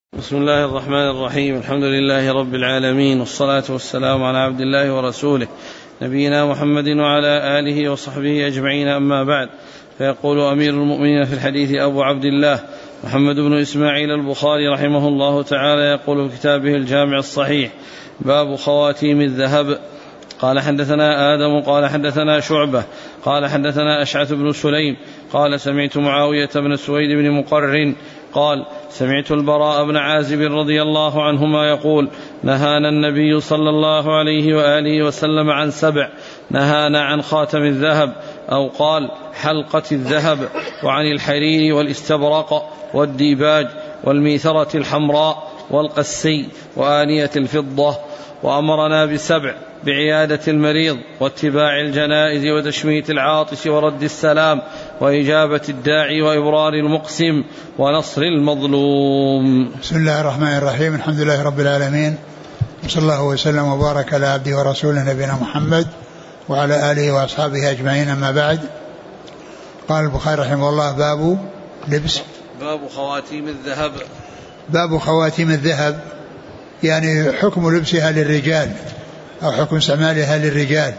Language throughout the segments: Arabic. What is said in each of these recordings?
بسم الله الرحمن الرحيم. الحمد لله رب العالمين، والصلاة والسلام على عبد الله ورسوله نبينا محمد وعلى آله وصحبه أجمعين، أما بعد. فيقول أمير المؤمنين في الحديث أبو عبد الله محمد بن إسماعيل البخاري رحمه الله تعالى، يقول في كتابه الجامع الصحيح: باب خواتيم الذهب. قال حدثنا آدم قال حدثنا شعبة قال حدثنا أشعث بن سليم قال سمعت معاوية بن سويد بن مقرن قال سمعت البراء بن عازب رضي الله عنهما يقول: نهانا النبي صلى الله عليه وآله وسلم عن 7، نهانا عن خاتم الذهب، أو قال حلقة الذهب، وعن الحرير والاستبرق والديباج والميثرة الحمراء والقسي وآنية الفضة. وأمرنا ب7: بعيادة المريض، واتباع الجنائز، وتشميت العاطس، ورد السلام، وإجابة الداعي، وإبرار المقسم، ونصر المظلوم. بسم الله الرحمن الرحيم. الحمد لله رب العالمين، وصلى الله وسلم وبارك على عبده ورسوله نبينا محمد وعلى آله وأصحابه أجمعين، أما بعد. قال البخاري رحمه الله: باب خواتيم الذهب. باب خواتيم الذهب، يعني حكم لبسها للرجال أو حكم استعمالها للرجال،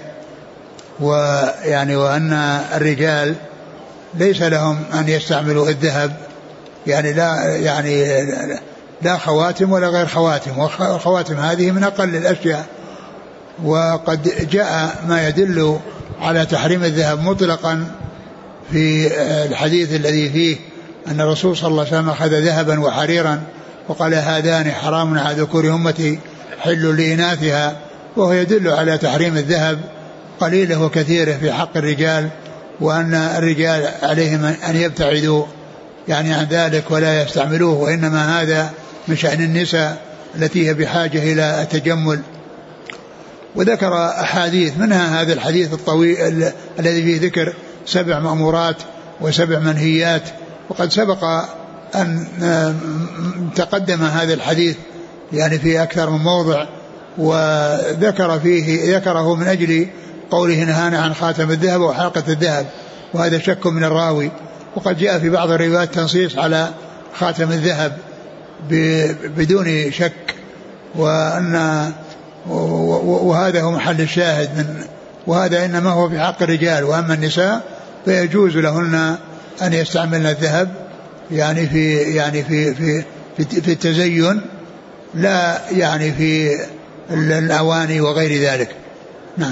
وأن الرجال ليس لهم أن يستعملوا الذهب، لا خواتم ولا غير خواتم، والخواتم هذه من أقل الأشياء. وقد جاء ما يدل على تحريم الذهب مطلقا في الحديث الذي فيه أن الرسول صلى الله عليه وسلم أخذ ذهبا وحريرا وقال: هذان حرام على ذكور أمتي حل لإناثها، وهو يدل على تحريم الذهب قليله وكثيره في حق الرجال، وأن الرجال عليهم أن يبتعدوا عن ذلك ولا يستعملوه، وإنما هذا من شأن النساء التي هي بحاجة إلى التجمل. وذكر أحاديث، منها هذا الحديث الطويل الذي فيه ذكر 7 مأمورات و7 منهيات، وقد سبق أن تقدم هذا الحديث في أكثر من موضع، ذكره من أجل قوله: نهانا عن خاتم الذهب وحلقة الذهب، وهذا شك من الراوي. وقد جاء في بعض الروايات تنصيص على خاتم الذهب بدون شك، وهذا هو محل الشاهد وهذا إنما هو في حق الرجال، وأما النساء فيجوز لهن أن يستعملن الذهب في التزين، لا في الأواني وغير ذلك. نعم.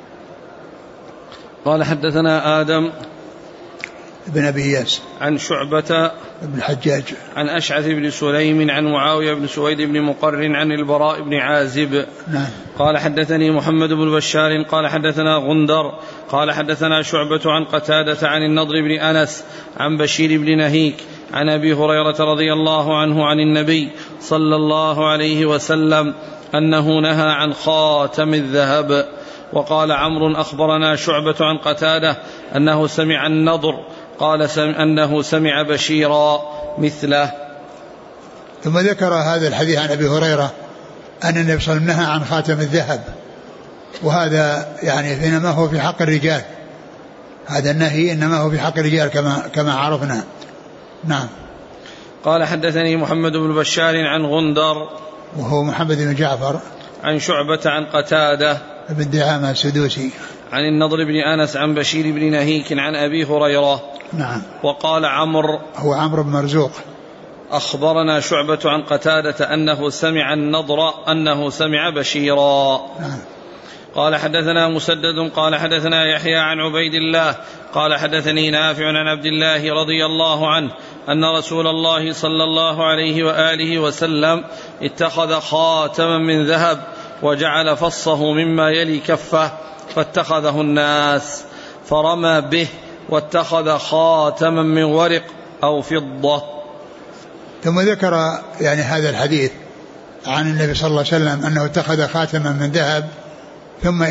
قال حدثنا آدم بن أبي إياس عن شعبة بن الحجاج عن أشعث بن سليم عن معاوية بن سويد بن مقرن عن البراء بن عازب. نعم. قال حدثني محمد بن بشار قال حدثنا غندر قال حدثنا شعبة عن قتادة عن النضر بن أنس عن بشير بن نهيك عن أبي هريرة رضي الله عنه عن النبي صلى الله عليه وسلم أنه نهى عن خاتم الذهب. وقال عمرو: أخبرنا شعبة عن قتادة أنه سمع النضر قال أنه سمع بشيرا مثله. ثم ذكر هذا الحديث عن أبي هريرة أن النبي صلى الله عليه وسلم نهى عن خاتم الذهب، وهذا إنما هو في حق الرجال، هذا النهي إنما هو في حق الرجال كما عرفنا. نعم. قال حدثني محمد بن بشار عن غندر وهو محمد بن جعفر عن شعبة عن قتادة بن دعامة السدوسي عن النضر بن أنس عن بشير بن نهيك عن أبي هريرة. نعم. وقال عمرو هو عمرو بن مرزوق: أخبرنا شعبة عن قتادة أنه سمع النضر أنه سمع بشيرا. نعم. قال حدثنا مسدد قال حدثنا يحيى عن عبيد الله قال حدثني نافع عن عبد الله رضي الله عنه أن رسول الله صلى الله عليه وآله وسلم اتخذ خاتما من ذهب وجعل فصه مما يلي كفه، فاتخذه الناس فرمى به، واتخذ خاتما من ورق أو فضة. ثم ذكر هذا الحديث عن النبي صلى الله عليه وسلم أنه اتخذ خاتما من ذهب، ثم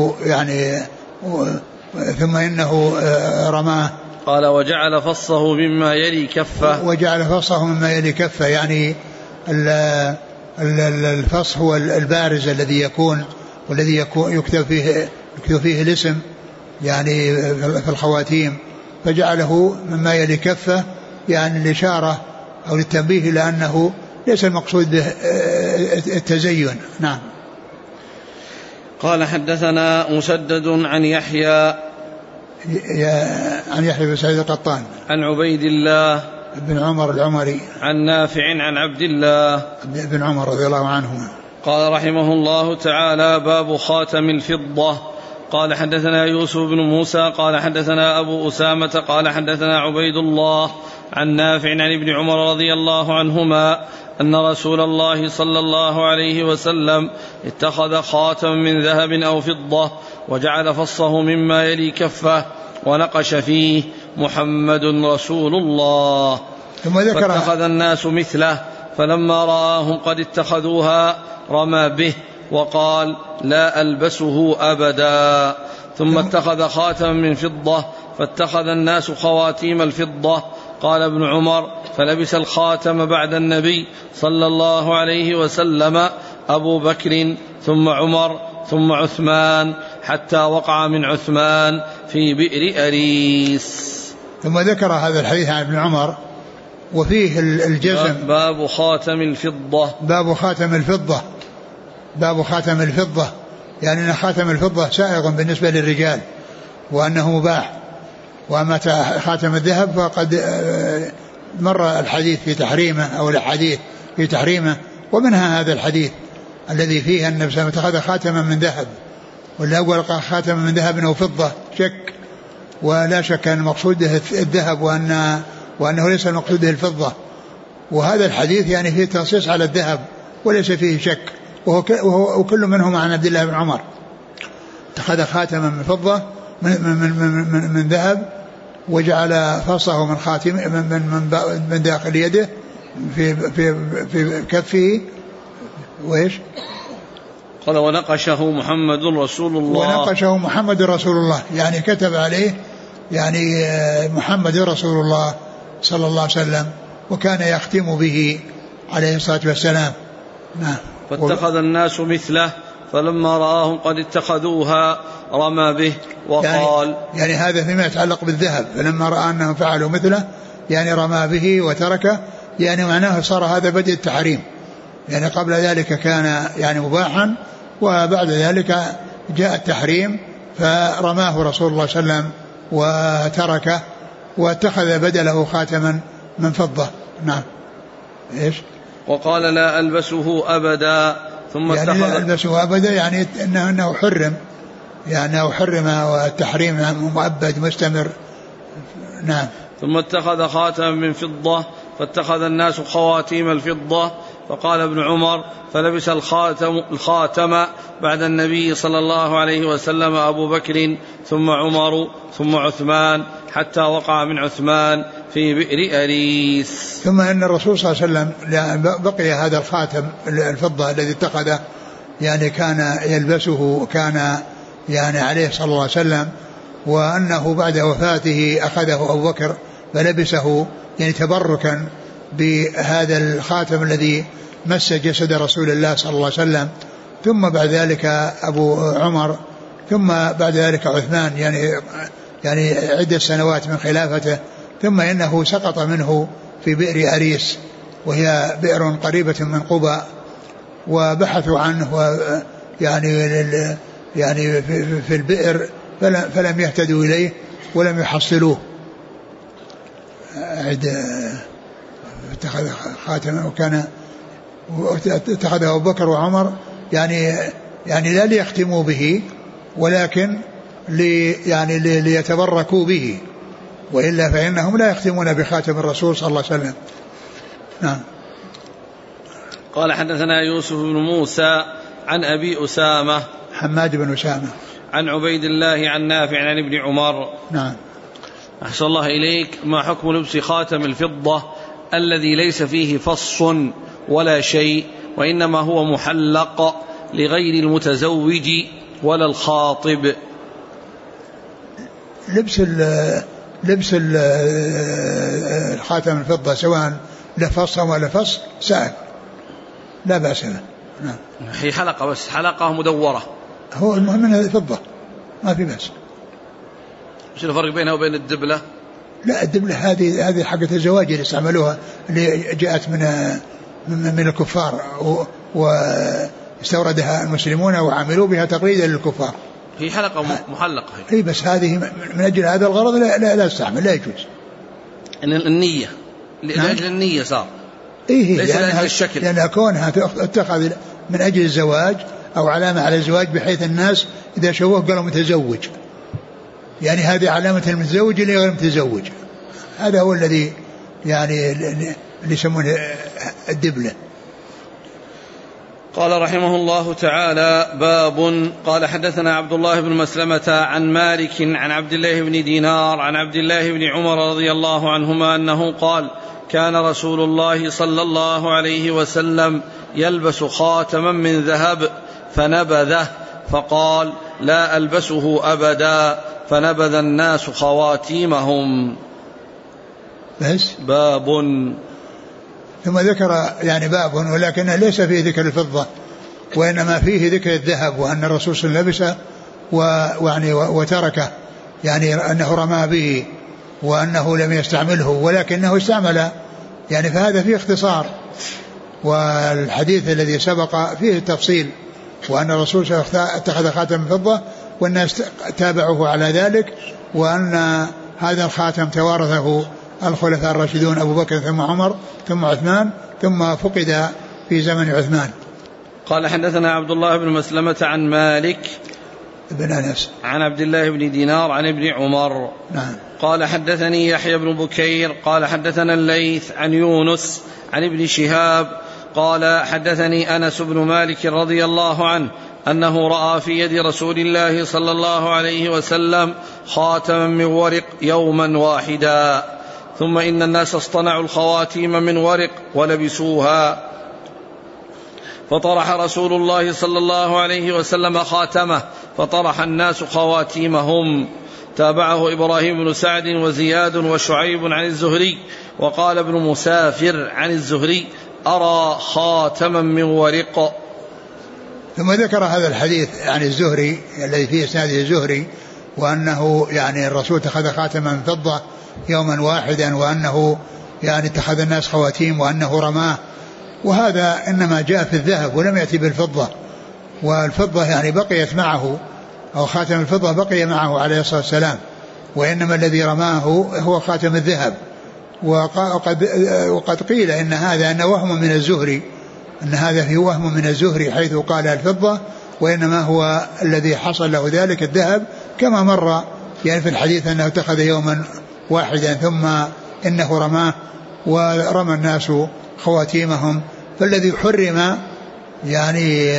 إنه رماه. قال: وجعل فصه مما يلي كفه. وجعل فصه مما يلي كفه، الفص هو البارز الذي يكون والذي يكتب فيه الاسم في الخواتيم، فجعله مما يلي كفه، الإشارة أو للتنبيه إلى أنه ليس المقصود به التزين. نعم. قال حدثنا مسدد عن يحيى بن سعيد القطان عن عبيد الله بن عمر العمري عن نافع عن عبد الله بن عمر رضي الله عنهما قال رحمه الله تعالى: باب خاتم الفضة. قال حدثنا يوسف بن موسى قال حدثنا أبو أسامة قال حدثنا عبيد الله عن نافع عن ابن عمر رضي الله عنهما أن رسول الله صلى الله عليه وسلم اتخذ خاتما من ذهب أو فضة وجعل فصه مما يلي كفه ونقش فيه: محمد رسول الله. فاتخذ الناس مثله، فلما رآهم قد اتخذوها رمى به وقال: لا ألبسه أبدا. ثم اتخذ خاتما من فضة فاتخذ الناس خواتيم الفضة. قال ابن عمر: فلبس الخاتم بعد النبي صلى الله عليه وسلم أبو بكر ثم عمر ثم عثمان حتى وقع من عثمان في بئر أريس. ثم ذكر هذا الحديث عن ابن عمر وفيه الجزم. باب خاتم الفضة. باب خاتم الفضة يعني أن خاتم الفضة سائغ بالنسبة للرجال وأنه مباح، وأما خاتم الذهب فقد مر الحديث في تحريمه أو الحديث في تحريمه، ومنها هذا الحديث الذي فيه أن النبي صلى الله عليه وسلم اتخذ خاتما من ذهب، والأول قال خاتما من ذهب أو فضة شك، ولا شك أن مقصوده الذهب وأنه ليس مقصوده الفضة، وهذا الحديث يعني فيه تنصيص على الذهب وليس فيه شك، وكل منهم عن عبد الله بن عمر اتخذ خاتما من فضة من ذهب وجعل فصه من خاتم من داخل يده في كفه، وإيش قال: ونقشه محمد رسول الله. يعني كتب عليه يعني محمد رسول الله صلى الله عليه وسلم، وكان يختم به عليه الصلاة والسلام. نعم. فاتخذ الناس مثله، فلما رآهم قد اتخذوها رمى به وقال يعني هذا فيما يتعلق بالذهب، فلما رأى أنهم فعلوا مثله يعني رمى به وتركه، يعني معناه صار هذا بدء التحريم، يعني قبل ذلك كان يعني مباحا، وبعد ذلك جاء التحريم فرماه رسول الله صلى الله عليه وسلم وتركه واتخذ بدله خاتما من فضة. نعم. إيش وقال: لا ألبسه أبدا. ثم يعني لا ألبسه أبدا يعني أنه حرم، يعني أنه حرم والتحريم مؤبد مستمر. نعم. ثم اتخذ خاتما من فضة فاتخذ الناس خواتيم الفضة. فقال ابن عمر: فلبس الخاتم بعد النبي صلى الله عليه وسلم أبو بكر ثم عمر ثم عثمان حتى وقع من عثمان في بئر أريس. ثم أن الرسول صلى الله عليه وسلم بقي هذا الخاتم الفضة الذي اتخذه، يعني كان يلبسه، كان يعني عليه صلى الله عليه وسلم، وأنه بعد وفاته أخذه أبو بكر فلبسه يعني تبركا بهذا الخاتم الذي مس جسد رسول الله صلى الله عليه وسلم، ثم بعد ذلك أبو عمر، ثم بعد ذلك عثمان، يعني عدة سنوات من خلافته، ثم إنه سقط منه في بئر أريس، وهي بئر قريبة من قبى، وبحثوا عنه يعني في البئر فلم يهتدوا إليه ولم يحصلوه. اتخذ خاتما وكان اتخذه أبو بكر وعمر يعني لا ليختموا به ولكن ليتبركوا به، وإلا فإنهم لا يختمون بخاتم الرسول صلى الله عليه وسلم. نعم. قال حدثنا يوسف بن موسى عن أبي أسامة حماد بن أسامة عن عبيد الله عن نافع عن ابن عمر. نعم. أحسن الله إليك. ما حكم لبس خاتم الفضة الذي ليس فيه فص ولا شيء، وإنما هو محلق لغير المتزوج ولا الخاطب؟ لبس الخاتم الفضة سواء لفص ولا فص سائل لا بأس له. نعم. هي حلقة بس، حلقة مدورة، هو المهم انها الفضة ما في بأس. ايش الفرق بينها وبين الدبلة؟ لا الدبلة هذه حقة الزواج اللي استعملوها، اللي جاءت من الكفار واستوردها المسلمون وعملوا بها تقليدا للكفار. هي حلقة محلقة هي بس هذه من أجل هذا الغرض لا استعمل، لا يجوز. النية لأجل النية صار ليس لأجل الشكل، لأن كونها اتخذ من أجل الزواج أو علامة على الزواج بحيث الناس إذا شووه قالوا متزوج، يعني هذه علامة المتزوج اللي غير متزوج. هذا هو الذي يعني اللي يسمونه الدبلة. قال رحمه الله تعالى: باب. قال حدثنا عبد الله بن مسلمة عن مالك عن عبد الله بن دينار عن عبد الله بن عمر رضي الله عنهما أنه قال: كان رسول الله صلى الله عليه وسلم يلبس خاتما من ذهب فنبذه فقال: لا ألبسه أبدا، فنبذ الناس خواتيمهم. بس باب. ثم ذكر يعني باب، ولكنه ليس فيه ذكر الفضة، وإنما فيه ذكر الذهب، وأن الرسول صلى الله عليه وسلم لبسه وتركه، يعني أنه رمى به وأنه لم يستعمله ولكنه استعمل، يعني فهذا فيه اختصار. والحديث الذي سبق فيه التفصيل، وأن الرسول صلى الله عليه وسلم اتخذ خاتم فضة والناس تابعوه على ذلك، وأن هذا الخاتم توارثه الخلفاء الراشدون أبو بكر ثم عمر ثم عثمان ثم فقد في زمن عثمان. قال حدثنا عبد الله بن مسلمة عن مالك بن أنس عن عبد الله بن دينار عن ابن عمر. نعم. قال حدثني يحيى بن بكير قال حدثنا الليث عن يونس عن ابن شهاب قال حدثني أنس بن مالك رضي الله عنه أنه رأى في يد رسول الله صلى الله عليه وسلم خاتما من ورق يوما واحدا، ثم إن الناس اصطنعوا الخواتيم من ورق ولبسوها، فطرح رسول الله صلى الله عليه وسلم خاتمه فطرح الناس خواتيمهم. تابعه إبراهيم بن سعد وزياد وشعيب عن الزهري. وقال ابن مسافر عن الزهري: أرى خاتما من ورق. ثم ذكر هذا الحديث عن الزهري الذي فيه اسناده الزهري، وأنه يعني الرسول اتخذ خاتما من فضة يوما واحدا، وأنه يعني اتخذ الناس خواتيم وأنه رماه، وهذا إنما جاء في الذهب ولم يأتي بالفضة. والفضة يعني بقيت معه، أو خاتم الفضة بقي معه عليه الصلاة والسلام، وإنما الذي رماه هو خاتم الذهب. وقد قيل إن هذا أنه وهم من الزهري، أن هذا فيه وهم من الزهري حيث قال الفضة، وإنما هو الذي حصل له ذلك الذهب، كما مر يعني في الحديث أنه اتخذ يوما واحدا ثم إنه رماه ورمى الناس خواتيمهم. فالذي حرم يعني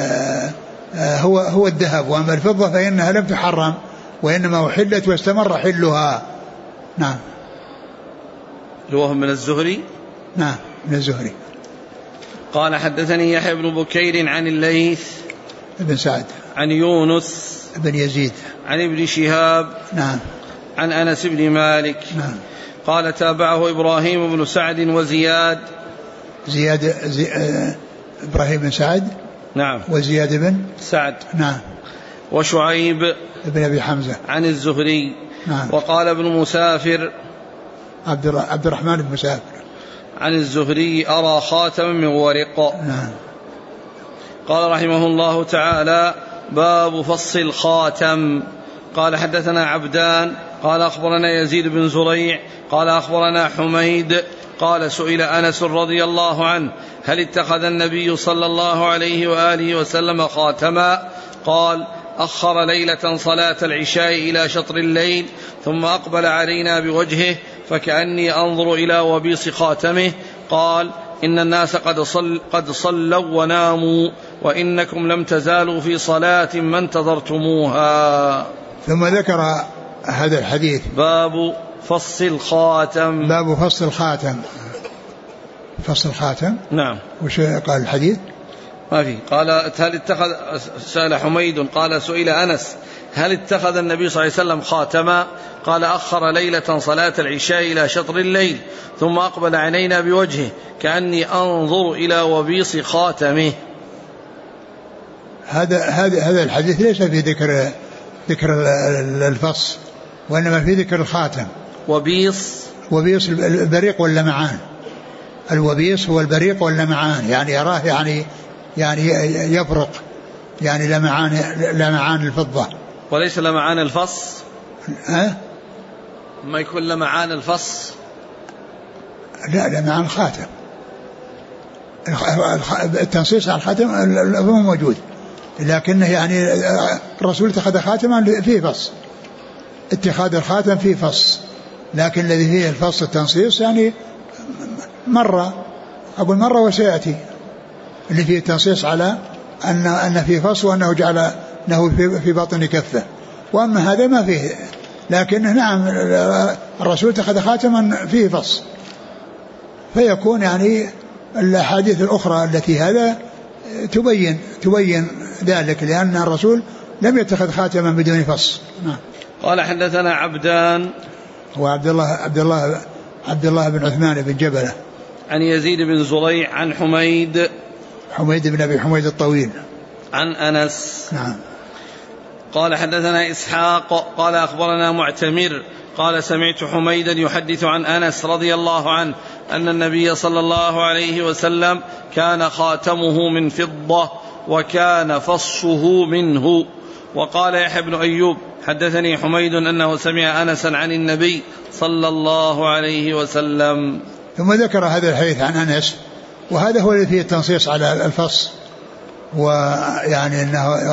هو الذهب، وأما الفضة فإنها لم تحرم وإنما أحلت واستمر حلها. نعم. الوهم من الزهري. نعم من الزهري. قال حدثني يحيى بن بكير عن الليث بن سعد عن يونس بن يزيد عن ابن شهاب. نعم. عن أنس بن مالك. نعم. قال تابعه إبراهيم بن سعد وزياد إبراهيم بن سعد. نعم. وزياد بن سعد. نعم. وشعيب بن أبي حمزة عن الزهري. نعم. وقال ابن مسافر عبد الرحمن بن مسافر عن الزهري: أرى خاتما من ورق. نعم. قال رحمه الله تعالى: باب فص الخاتم. قال حدثنا عبدان قال أخبرنا يزيد بن زريع قال أخبرنا حميد قال سئل أنس رضي الله عنه: هل اتخذ النبي صلى الله عليه وآله وسلم خاتما؟ قال: أخر ليلة صلاة العشاء إلى شطر الليل ثم أقبل علينا بوجهه فكأني أنظر إلى وبيص خاتمه. قال: إن الناس قد صلوا وناموا وإنكم لم تزالوا في صلاة ما انتظرتموها. ثم ذكر هذا الحديث: باب فص الخاتم. باب فص الخاتم. فص الخاتم. نعم. وش قال الحديث؟ ما في. قال: هل اتخذ، سأل حميد قال سئل أنس: هل اتخذ النبي صلى الله عليه وسلم خاتما؟ قال: أخر ليلة صلاة العشاء إلى شطر الليل ثم أقبل علينا بوجهه كأني أنظر إلى وبيص خاتمه. هذا الحديث ليس في ذكر الفص، وإنما في ذكر الخاتم. وبيص البريق واللمعان، الوبيص هو البريق واللمعان، يعني يراه يعني يبرق، يعني لمعان الفضة، وليس لمعان الفص. ما يكون لمعان الفص؟ لا، لمعان الخاتم. التنصيص على الخاتم هو موجود، لكنه يعني الرسول اتخذ خاتما فيه فص، اتخاذ الخاتم فيه فص، لكن الذي فيه الفص التنصيص يعني مرة وسيأتي، اللي فيه التنصيص على أن فيه فص وأنه جعل له في باطن كفه. وأما هذا ما فيه، لكنه نعم الرسول اتخذ خاتما فيه فص، فيكون يعني الأحاديث الأخرى التي هذا تبين ذلك، لأن الرسول لم يتخذ خاتما بدون فص. قال حدثنا عبدان، وعبد الله بن عثمان بن جبلة، عن يزيد بن زريع، عن حميد بن أبي حميد الطويل، عن أنس. نعم. قال حدثنا إسحاق قال أخبرنا معتمر قال سمعت حميدا يحدث عن أنس رضي الله عنه أن النبي صلى الله عليه وسلم كان خاتمه من فضة وكان فصه منه. وقال يحيى بن أيوب حدثني حميد أنه سمع أنسا عن النبي صلى الله عليه وسلم. ثم ذكر هذا الحديث عن أنس، وهذا هو الذي فيه التنصيص على الفص، ويعني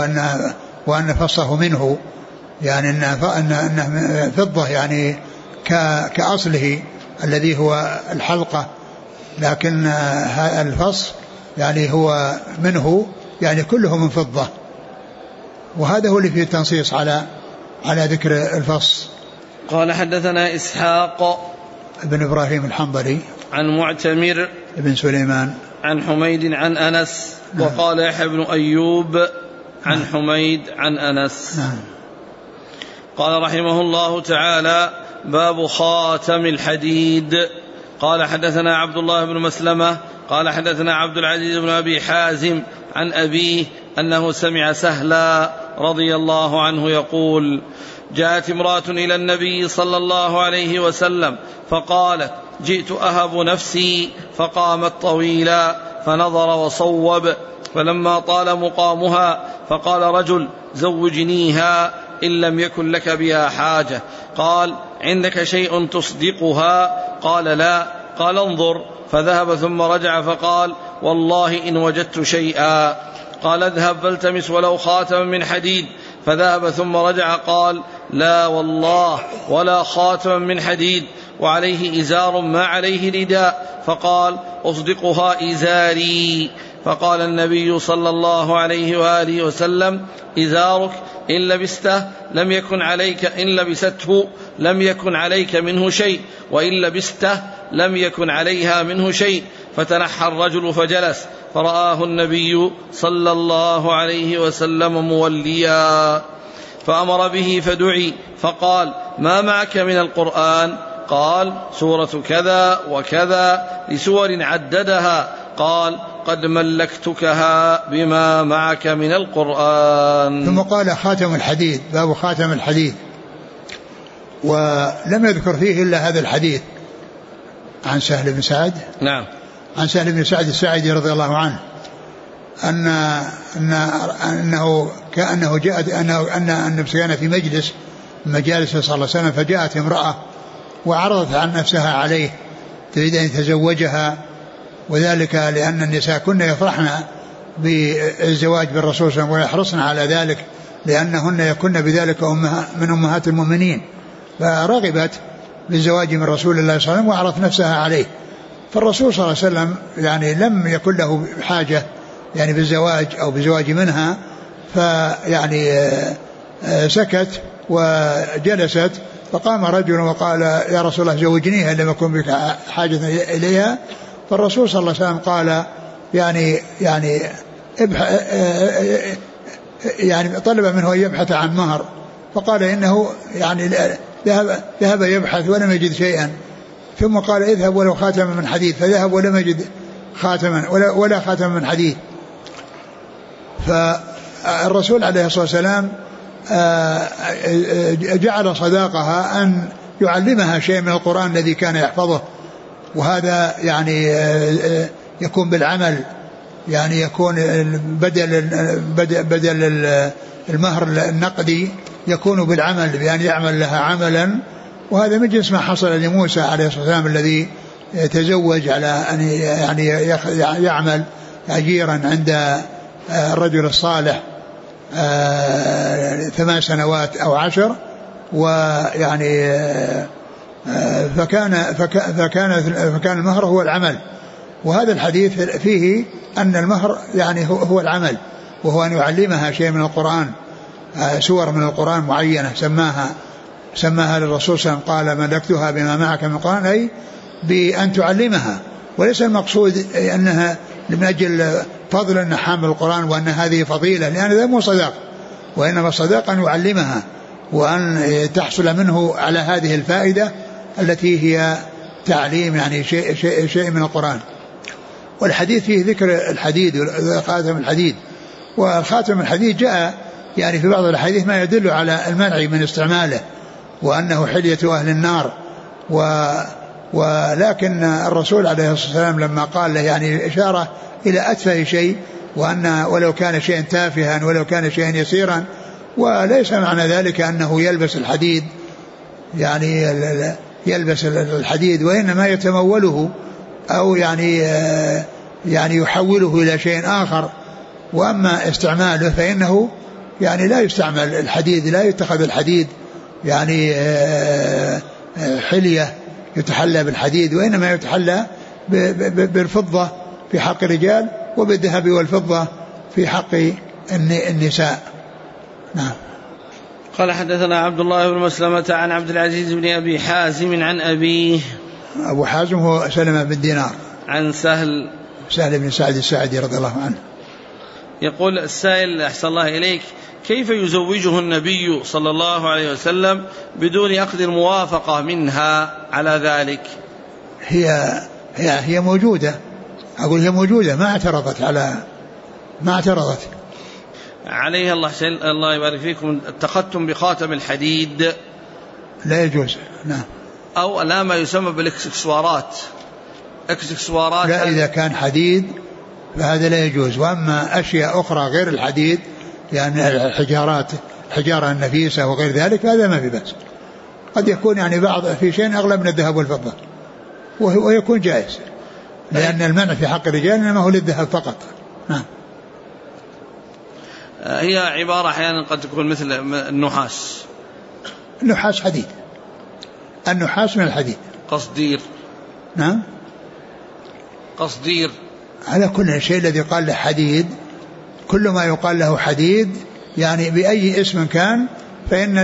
وأن فصه منه، يعني أنه فضة يعني كأصله الذي هو الحلقة، لكن الفص يعني هو منه، يعني كله من فضة، وهذا هو اللي فيه التنصيص على ذكر الفص. قال حدثنا إسحاق ابن إبراهيم الحنظلي، عن معتمر ابن سليمان، عن حميد عن أنس. وقال يحيى بن أيوب عن حميد عن أنس. قال رحمه الله تعالى: باب خاتم الحديد. قال حدثنا عبد الله بن مسلمة قال حدثنا عبد العزيز بن أبي حازم عن أبيه أنه سمع سهلا رضي الله عنه يقول: جاءت امرأة إلى النبي صلى الله عليه وسلم فقالت: جئت أهب نفسي، فقامت طويلا فنظر وصوب، فلما طال مقامها فقال رجل: زوجنيها إن لم يكن لك بها حاجة. قال: عندك شيء تصدقها؟ قال: لا. قال: انظر. فذهب ثم رجع فقال: والله إن وجدت شيئا. قال: اذهب فالتمس ولو خاتما من حديد. فذهب ثم رجع قال: لا والله ولا خاتما من حديد، وعليه إزار ما عليه رداء. فقال: أصدقها إزاري. فقال النبي صلى الله عليه وآله وسلم: إزارك إن لبسته لم يكن عليك، إن لبسته لم يكن عليك منه شيء، وإن لبسته لم يكن عليها منه شيء. فتنحى الرجل فجلس، فرآه النبي صلى الله عليه وسلم موليا، فأمر به فدعي، فقال: ما معك من القرآن؟ قال: سورة كذا وكذا، لسور عددها. قال: قد ملكتكها بما معك من القرآن. ثم قال: خاتم الحديد. باب خاتم الحديد. ولم يذكر فيه إلا هذا الحديث عن سهل بن سعد. نعم. عن سهل بن سعد الساعدي رضي الله عنه أنه جاءت أن كان في مجلس من مجالس صلى الله عليه وسلم، فجاءت امرأة وعرضت عن نفسها عليه تريد أن يتزوجها، وذلك لأن النساء كن يفرحن بالزواج بالرسول صلى الله عليه وسلم ويحرصن على ذلك، لأنهن يكن بذلك من أمهات المؤمنين، فرغبت بالزواج من رسول الله صلى الله عليه وسلم وعرضت نفسها عليه. فالرسول صلى الله عليه وسلم يعني لم يكن له حاجة يعني بالزواج أو بزواج منها، فيعني سكت وجلست. فقام رجل وقال: يا رسول الله زوجنيها لم يكن بك حاجة إليها. فالرسول صلى الله عليه وسلم قال يعني طلب منه أن يبحث عن مهر، فقال إنه يعني ذهب يبحث ولم يجد شيئا، ثم قال: اذهب ولو خاتما من حديد. فذهب ولم يجد خاتما ولا خاتما من حديد. فالرسول عليه الصلاة والسلام جعل صداقها أن يعلمها شيء من القرآن الذي كان يحفظه، وهذا يعني يكون بالعمل، يعني يكون بدل المهر النقدي يكون بالعمل بأن يعمل لها عملا. وهذا من جنس ما حصل لموسى عليه الصلاة والسلام الذي تزوج على أن يعني يعمل أجيرا عند الرجل الصالح 8 سنوات أو 10، ويعني فكان المهر هو العمل. وهذا الحديث فيه أن المهر يعني هو العمل، وهو أن يعلمها شيء من القرآن، سور من القرآن معينة سماها للرسول صلى الله عليه وسلم، قال ملكتها بما معك من القرآن، أي بأن تعلمها. وليس المقصود أنها من أجل فضل أن حامل القرآن وأن هذه فضيلة، لأن هذا مو صداق، وإنما الصداق أن يعلمها وأن تحصل منه على هذه الفائدة التي هي تعليم يعني شيء من القرآن. والحديث فيه ذكر الحديد وخاتم الحديد، والخاتم الحديد جاء يعني في بعض الحديث ما يدل على المنع من استعماله وأنه حلية أهل النار. ولكن الرسول عليه الصلاة والسلام لما قال له يعني إشارة إلى أتفه شيء، وأن ولو كان شيئا تافها ولو كان شيئا يسيرا، وليس معنى ذلك أنه يلبس الحديد يعني يلبس الحديد، وإنما يتموله أو يعني يحوله إلى شيء آخر. وأما استعماله فإنه يعني لا يستعمل الحديد، لا يتخذ الحديد يعني حلية يتحلى بالحديد، وإنما يتحلى بالفضة في حق الرجال وبالذهب والفضة في حق النساء. نعم. قال حدثنا عبد الله بن مسلمة عن عبد العزيز بن أبي حازم عن أبيه. أبو حازم هو سلمة بن دينار. عن سهل بن سعد الساعدي رضي الله عنه. يقول السائل أحسن الله إليك: كيف يزوجه النبي صلى الله عليه وسلم بدون أخذ الموافقة منها على ذلك؟ هي موجودة، أقول هي موجودة، ما اعترضت عليها. الله يبارك فيكم. اتخذتم بخاتم الحديد لا يجوز. نعم. أو لا ما يسمى بالاكسسوارات. لا، إذا كان حديد فهذا لا يجوز. وأما أشياء أخرى غير الحديد يعني الحجارة النفيسة وغير ذلك هذا ما في بأس. قد يكون يعني بعض في شيء أغلى من الذهب والفضة ويكون جائز، لأن المنع في حق الرجال إنما هو للذهب فقط. نعم. هي عبارة أحيانا قد تكون مثل النحاس حديد، النحاس من الحديد. قصدير. نعم. قصدير على كل شيء الذي قال له حديد، كل ما يقال له حديد يعني بأي اسم كان فإن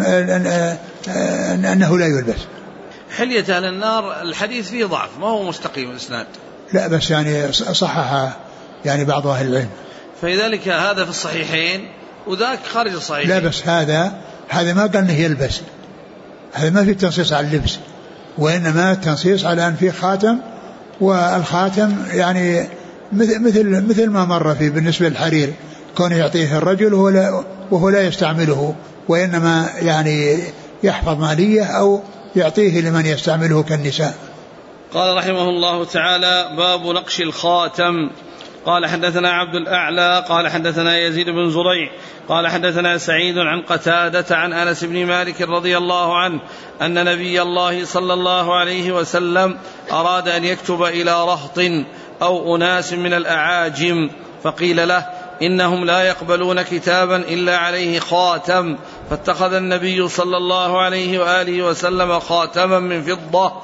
أنه لا يلبس. حلية أهل النار الحديث فيه ضعف، ما هو مستقيم الإسناد. لا بس يعني صحح يعني بعض أهل العلم، فلذلك هذا في الصحيحين وذاك خارج الصحيحين. لا بس هذا ما قال انه يلبس، هذا ما في تنصيص على اللبس، وإنما التنصيص على أن في خاتم، والخاتم يعني مثل ما مر فيه بالنسبة للحرير، كونه يعطيه الرجل وهو لا يستعمله، وإنما يعني يحفظ مالية أو يعطيه لمن يستعمله كالنساء. قال رحمه الله تعالى: باب نقش الخاتم. قال حدثنا عبد الأعلى قال حدثنا يزيد بن زريع قال حدثنا سعيد عن قتادة عن أنس بن مالك رضي الله عنه أن نبي الله صلى الله عليه وسلم أراد أن يكتب إلى رهط أو أناس من الأعاجم، فقيل له: إنهم لا يقبلون كتابا إلا عليه خاتم، فاتخذ النبي صلى الله عليه وآله وسلم خاتما من فضة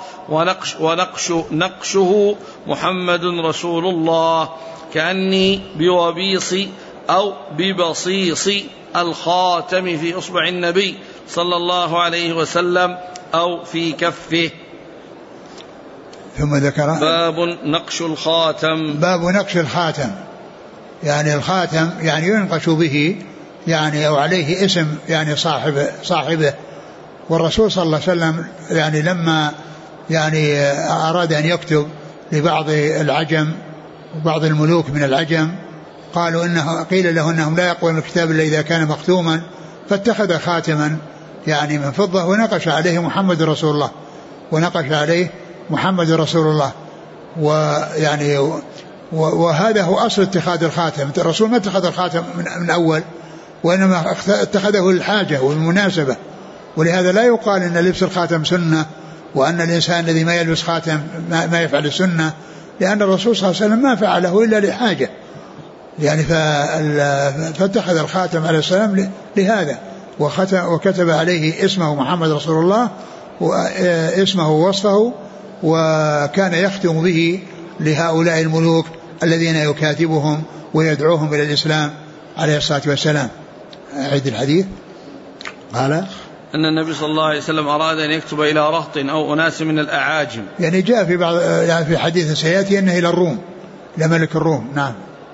ونقشه محمد رسول الله، كأني بوبيص أو ببصيص الخاتم في إصبع النبي صلى الله عليه وسلم أو في كفه. ثم ذكر باب نقش الخاتم. باب نقش الخاتم، يعني الخاتم يعني ينقش به يعني أو عليه اسم يعني صاحبه. والرسول صلى الله عليه وسلم يعني لما يعني أراد أن يكتب لبعض العجم وبعض الملوك من العجم، قيل له أنهم لا يقبلون الكتاب إلا إذا كان مختوما، فاتخذ خاتما يعني من فضة ونقش عليه محمد رسول الله، ونقش عليه محمد رسول الله. ويعني وهذا هو أصل اتخاذ الخاتم. الرسول ما اتخذ الخاتم من أول، وإنما اتخذه للحاجة والمناسبة. ولهذا لا يقال إن لبس الخاتم سنة، وأن الإنسان الذي ما يلبس خاتم ما يفعل السنة، لأن الرسول صلى الله عليه وسلم ما فعله إلا لحاجة يعني. فاتخذ الخاتم عليه السلام لهذا، وكتب عليه اسمه محمد رسول الله، واسمه ووصفه، وكان يختم به لهؤلاء الملوك الذين يكاتبهم ويدعوهم إلى الإسلام عليه الصلاة والسلام. أعيد الحديث. قال أن النبي صلى الله عليه وسلم أراد أن يكتب إلى رهط أو أناس من الأعاجم، يعني جاء في بعض يعني في حديث سيأتي أنه إلى الروم، لملك الروم. نعم.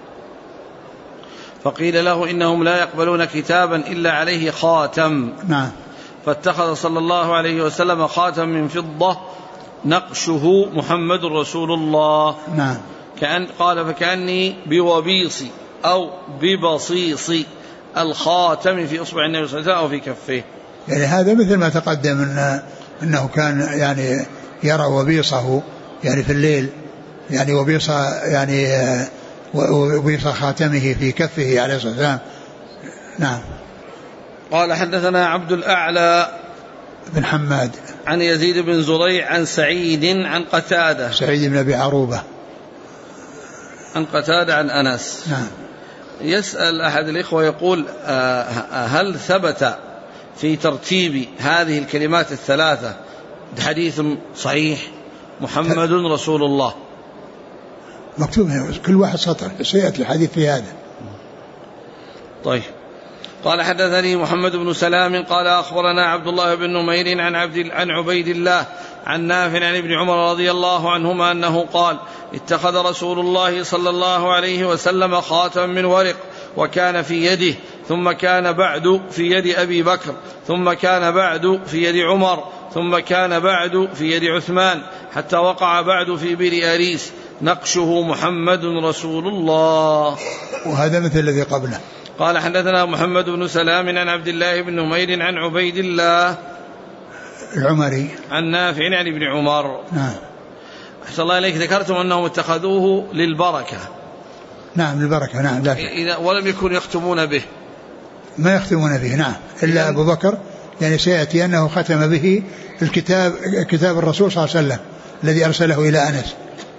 فقيل له إنهم لا يقبلون كتابا إلا عليه خاتم. نعم. فاتخذ صلى الله عليه وسلم خاتم من فضة نقشه محمد رسول الله. نعم. قال فكأني بوبيص أو ببصيص الخاتم في إصبع النبي صلى الله عليه وسلم أو في كفه. يعني هذا مثل ما تقدم أنه كان يعني يرى وبيصه يعني في الليل، يعني وبيص يعني وبيص خاتمه في كفه عليه الصلاة والسلام. نعم. قال حدثنا عبد الأعلى بن حماد عن يزيد بن زريع عن سعيد عن قتادة، سعيد بن أبي عروبة عن قتادة عن أنس. نعم. يسأل أحد الإخوة يقول هل ثبت في ترتيب هذه الكلمات الثلاثة حديث صحيح محمد رسول الله؟ مكتوب كل واحد سطر، سيأتي الحديث في هذا. طيب. قال حدثني محمد بن سلام قال أخبرنا عبد الله بن نمير عن عبيد الله عن نافع عن ابن عمر رضي الله عنهما أنه قال اتخذ رسول الله صلى الله عليه وسلم خاتما من ورق وكان في يده، ثم كان بعد في يد أبي بكر، ثم كان بعد في يد عمر، ثم كان بعد في يد عثمان، حتى وقع بعد في بئر أريس، نقشه محمد رسول الله. وهذا مثل الذي قبله. قال حدثنا محمد بن سلام عن عبد الله بن نمير عن عبيد الله العمري عن نافع عن ابن عمر. نعم. أحسن الله إليك، ذكرتم أنهم اتخذوه للبركة. نعم للبركة. نعم. إذا ولم يكن يختمون به، ما يختمون به. نعم. إلا أبو بكر يعني سيأتي أنه ختم به كتاب الرسول صلى الله عليه وسلم الذي أرسله إلى أنس،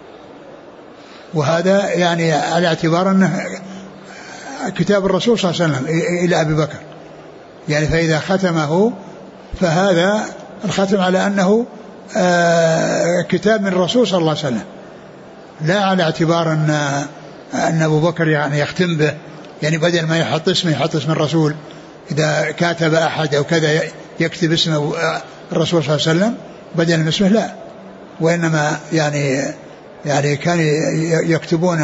وهذا يعني على اعتبار أنه كتاب الرسول صلى الله عليه وسلم إلى أبي بكر، يعني فإذا ختمه فهذا الختم على أنه كتاب من الرسول صلى الله عليه وسلم، لا على اعتبار أن أبو بكر يعني يختم به، يعني بدل ما يحط اسمه يحط اسم الرسول، إذا كاتب أحد أو كذا يكتب اسم الرسول صلى الله عليه وسلم بدل من اسمه، لا، وإنما يعني كانوا يكتبون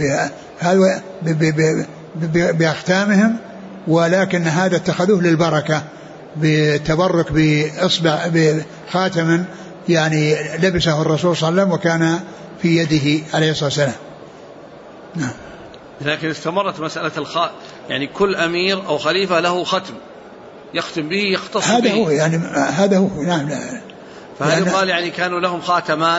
بأختامهم، ولكن هذا اتخذوه للبركة بالتبرك بإصبع بخاتم يعني لبسه الرسول صلى الله عليه وسلم وكان في يده عليه الصلاة والسلام. نعم. لكن استمرت مسألة يعني كل أمير أو خليفة له ختم يختم به يختص هذا به. هو يعني هذا هو. نعم. فهل يقال يعني كانوا لهم خاتمان،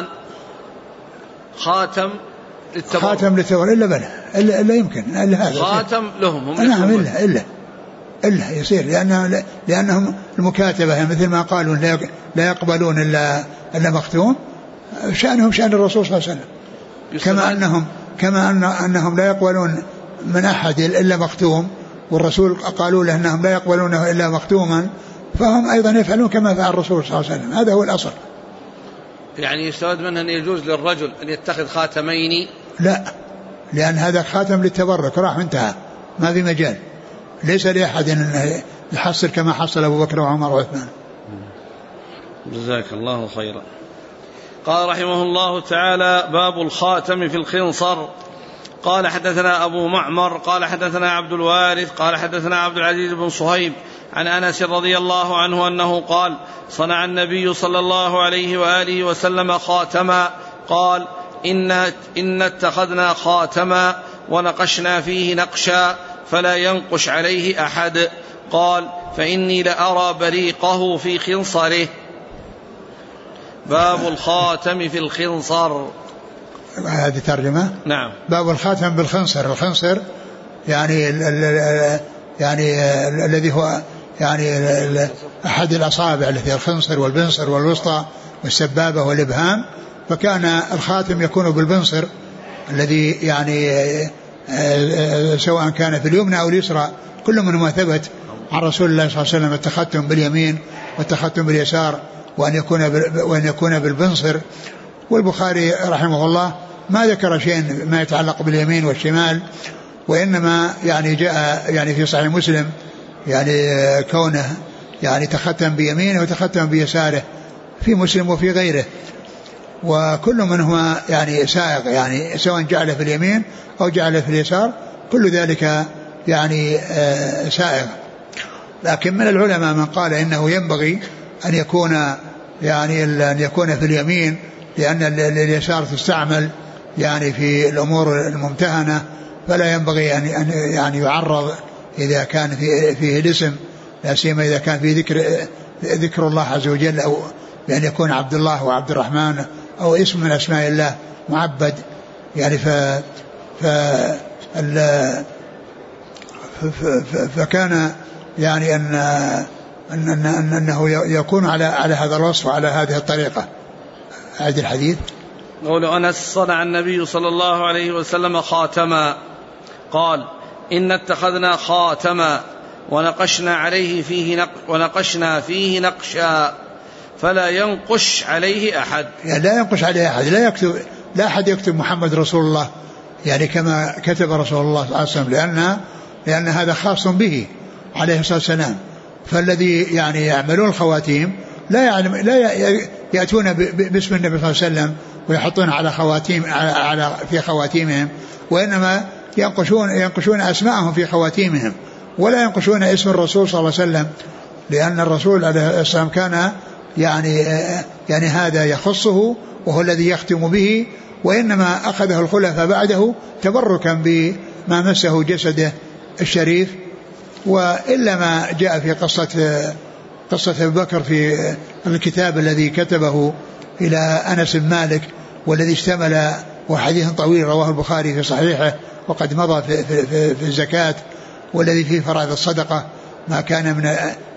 خاتم للتبرك، خاتم للتبرك إلا بلا إلا يمكن إلا هذا خاتم لهم هم. نعم. إلا يصير لأنهم المكاتبة مثل ما قالوا لا يقبلون إلا مختوم، شأنهم شأن الرسول صلى الله عليه وسلم، كما أنهم لا يقبلون من أحد إلا مختوم، والرسول قالوا له أنهم لا يقبلونه إلا مختوما، فهم أيضا يفعلون كما فعل الرسول صلى الله عليه وسلم. هذا هو الأصل. يعني يستفاد منه أن يجوز للرجل أن يتخذ خاتمين؟ لا، لأن هذا خاتم للتبرك راح انتهى، ما في مجال، ليس لأحد أن يحصل كما حصل أبو بكر وعمر وعثمان. جزاك الله خيرا. قال رحمه الله تعالى: باب الخاتم في الخنصر. قال حدثنا أبو معمر قال حدثنا عبد الوارث قال حدثنا عبد العزيز بن صهيب عن أنس رضي الله عنه أنه قال: صنع النبي صلى الله عليه وآله وسلم خاتما، قال: إن اتخذنا خاتما ونقشنا فيه نقشا فلا ينقش عليه أحد. قال: فإني لأرى بريقه في خنصره. باب الخاتم في الخنصر. هذه ترجمة. نعم. باب الخاتم بالخنصر. الخنصر يعني الذي هو يعني أحد الأصابع التي الخنصر والبنصر والوسطى والسبابة والإبهام، فكان الخاتم يكون بالبنصر الذي يعني سواء كان في اليمنى أو اليسرى، كل منهما ثبت عن رسول الله صلى الله عليه وسلم التختم باليمين والتختم باليسار، وأن يكون بالبنصر. والبخاري رحمه الله ما ذكر شيء ما يتعلق باليمين والشمال، وإنما يعني جاء يعني في صحيح مسلم يعني كونه يعني تختم بيمينه وتختم بيساره في مسلم وفي غيره، وكل منهما يعني سائغ، يعني سواء جعله في اليمين أو جعله في اليسار كل ذلك يعني سائغ. لكن من العلماء من قال إنه ينبغي أن يكون يعني أن يكون في اليمين، لأن اليسار تستعمل يعني في الأمور الممتهنة، فلا ينبغي أن يعني يعرض إذا كان فيه الاسم، لا سيما إذا كان فيه ذكر الله عز وجل، أو بأن يكون عبد الله وعبد الرحمن أو اسم من أسماء الله معبد يعني فكان يعني أنه يكون على هذا الوصف وعلى هذه الطريقة. هذا الحديث قول أنس: صنع النبي صلى الله عليه وسلم خاتما، قال: إن اتخذنا خاتما ونقشنا فيه نقشا فلا ينقش عليه أحد. يعني لا ينقش عليه أحد، لا أحد يكتب محمد رسول الله يعني كما كتب رسول الله صلى الله عليه وسلم، لأن هذا خاص به عليه الصلاة والسلام. فالذي يعني يعملون الخواتيم لا يأتون باسم النبي صلى الله عليه وسلم ويحطون في خواتيمهم، وإنما ينقشون أسماءهم في خواتيمهم، ولا ينقشون اسم الرسول صلى الله عليه وسلم، لأن الرسول عليه الصلاة والسلام كان يعني هذا يخصه وهو الذي يختم به، وإنما أخذه الخلفاء بعده تبركا بما مسه جسده الشريف. وإلا ما جاء في قصة أبي بكر في الكتاب الذي كتبه إلى أنس بن مالك، والذي اشتمل وحديث طويل رواه البخاري في صحيحه وقد مضى في الزكاة، والذي فيه فرائض الصدقة ما كان من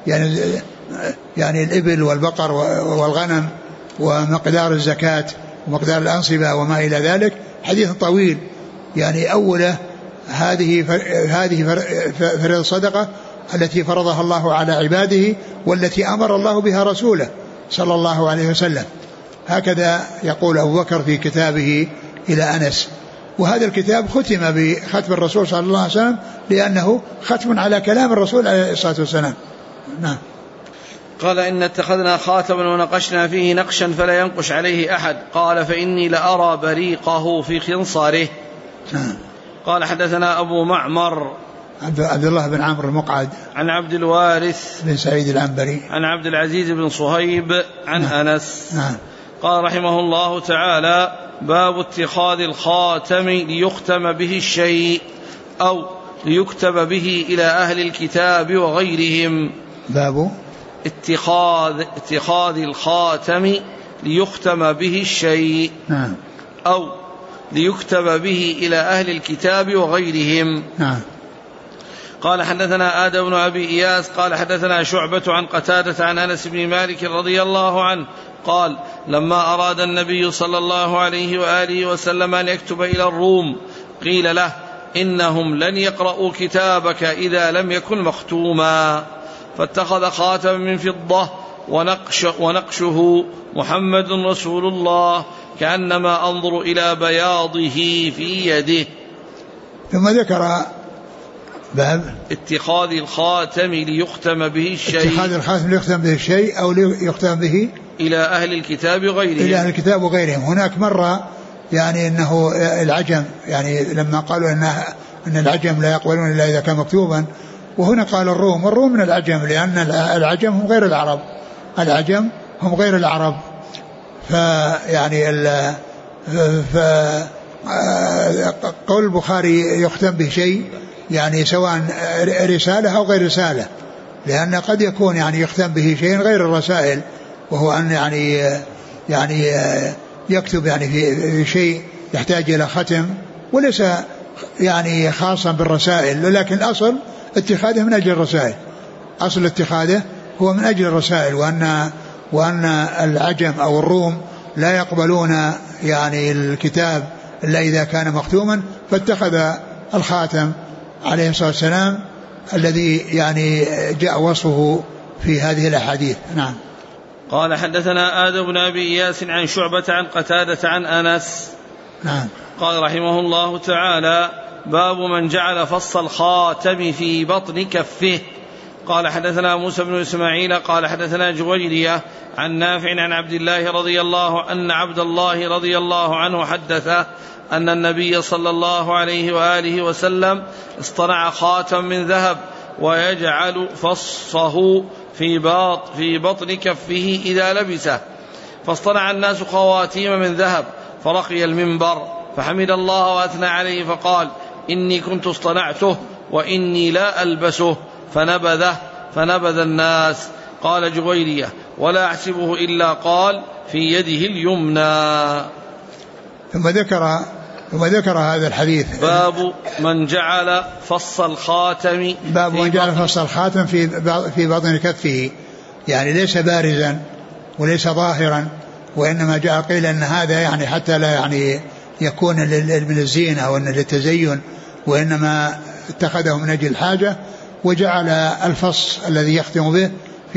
يعني الإبل والبقر والغنم، ومقدار الزكاة ومقدار الأنصبة وما إلى ذلك، حديث طويل. يعني أوله هذه فريضة الصدقة التي فرضها الله على عباده، والتي أمر الله بها رسوله صلى الله عليه وسلم. هكذا يقول أبو بكر في كتابه إلى أنس. وهذا الكتاب ختم بختم الرسول صلى الله عليه وسلم، لأنه ختم على كلام الرسول عليه الصلاة والسلام. نعم. قال: إن اتخذنا خاتما ونقشنا فيه نقشا فلا ينقش عليه أحد. قال: فإني لأرى بريقه في خنصره. نعم. قال: حدثنا أبو معمر عبد الله بن عمرو المقعد عن عبد الوارث بن سعيد العنبري عن عبد العزيز بن صهيب عن أنس. نعم. قال رحمه الله تعالى: باب اتخاذ الخاتم ليختم به الشيء أو ليكتب به إلى أهل الكتاب وغيرهم. باب اتخاذ الخاتم ليختم به الشيء. نعم. أو ليكتب به إلى أهل الكتاب وغيرهم. نعم. قال: حدثنا آدم بن أبي إياس قال: حدثنا شعبة عن قتادة عن أنس بن مالك رضي الله عنه قال: لما أراد النبي صلى الله عليه وآله وسلم أن يكتب إلى الروم قيل له: إنهم لن يقرأوا كتابك إذا لم يكن مختوما، فاتخذ خاتما من فضة ونقشه محمد رسول الله، كأنما أنظر إلى بياضه في يده. ثم ذكر باب اتخاذ الخاتم ليختم به الشيء. اتخاذ الخاتم ليختم به الشيء أو ليختم به إلى أهل الكتاب وغيرهم. إلى أهل الكتاب وغيرهم. هناك مرة يعني أنه العجم، يعني لما قالوا أن العجم لا يقبلون إلا إذا كان مكتوبا، وهنا قال الروم، والروم من العجم، لأن العجم هم غير العرب، العجم هم غير العرب. فيعني قول البخاري يختم به شيء يعني سواء رسالة أو غير رسالة، لأن قد يكون يعني يختم به شيء غير الرسائل، وهو أن يعني يكتب يعني في شيء يحتاج إلى ختم، وليس يعني خاصا بالرسائل، لكن الأصل اتخاذه من أجل الرسائل، أصل اتخاذه هو من أجل الرسائل، وأن العجم أو الروم لا يقبلون يعني الكتاب إلا إذا كان مختوما، فاتخذ الخاتم عليه الصلاة والسلام الذي يعني جاء وصفه في هذه الأحاديث. نعم. قال حدثنا آدم بن أبي إياس عن شعبة عن قتادة عن أنس. نعم. قال رحمه الله تعالى: باب من جعل فص الخاتم في بطن كفه. قال حدثنا موسى بن إسماعيل قال حدثنا جويرية عن نافع عن عبد الله رضي الله عنه حدثه أن النبي صلى الله عليه وآله وسلم اصطنع خاتم من ذهب ويجعل فصه في بطن كفه إذا لبسه، فاصطنع الناس خواتيم من ذهب، فرقي المنبر فحمد الله وأثنى عليه فقال: إني كنت اصطنعته وإني لا ألبسه، فنبذ الناس. قال جويرية: ولا أحسبه إلا قال: في يده اليمنى. ثم ذكر هذا الحديث: باب من جعل فص الخاتم في بطن كفه، يعني ليس بارزا وليس ظاهرا، وإنما جاء قيل أن هذا يعني حتى لا يعني يكون من الزينة أو للتزين، وإنما اتخذه من أجل الحاجة، وجعل الفص الذي يختم به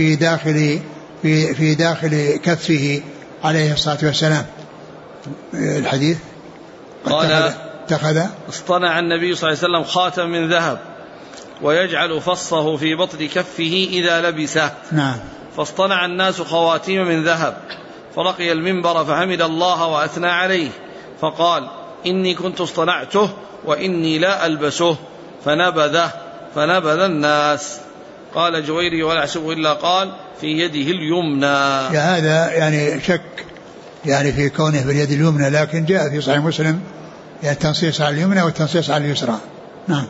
في داخل كفه عليه الصلاة والسلام. الحديث قال: اصطنع النبي صلى الله عليه وسلم خاتم من ذهب ويجعل فصه في بطن كفه إذا لبسه. نعم. فاصطنع الناس خواتيم من ذهب، فرقي المنبر فحمد الله وأثنى عليه فقال: إني كنت اصطنعته وإني لا ألبسه، فنبذ الناس. قال جويري: ولا أحسبه إلا قال: في يده اليمنى. هذا يعني شك يعني في كونه باليد اليمنى، لكن جاء في صحيح مسلم يعني التنصيص على اليمنى والتنصيص على اليسرى. نعم.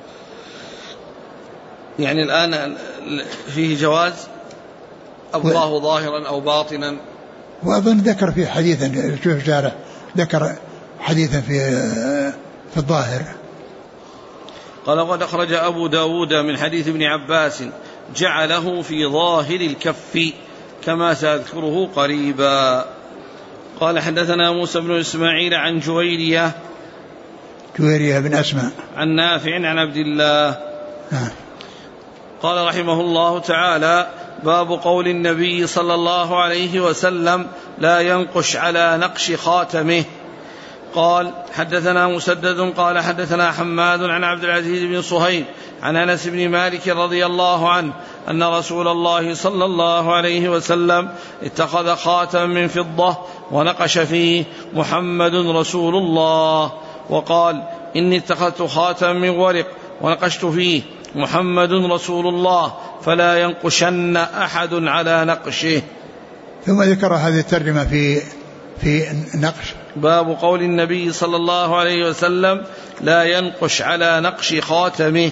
يعني الآن فيه جواز أبقاه ظاهرا أو باطنا. وأظن ذكر في حديثا، شوف جاره ذكر حديثا في الظاهر. قال: وقد أخرج أبو داود من حديث ابن عباس جعله في ظاهر الكف كما سأذكره قريبا. قال حدثنا موسى بن إسماعيل عن جويرية بن أسماء عن نافع عن عبد الله. قال رحمه الله تعالى: باب قول النبي صلى الله عليه وسلم: لا ينقش على نقش خاتمه. قال حدثنا مسدد قال حدثنا حماد عن عبد العزيز بن صهيب عن أنس بن مالك رضي الله عنه أن رسول الله صلى الله عليه وسلم اتخذ خاتم من فضة ونقش فيه: محمد رسول الله، وقال: إني اتخذت خاتم من ورق ونقشت فيه: محمد رسول الله، فلا ينقشن أحد على نقشه. ثم ذكر هذه الترجمة في نقش. باب قول النبي صلى الله عليه وسلم: لا ينقش على نقش خاتمه.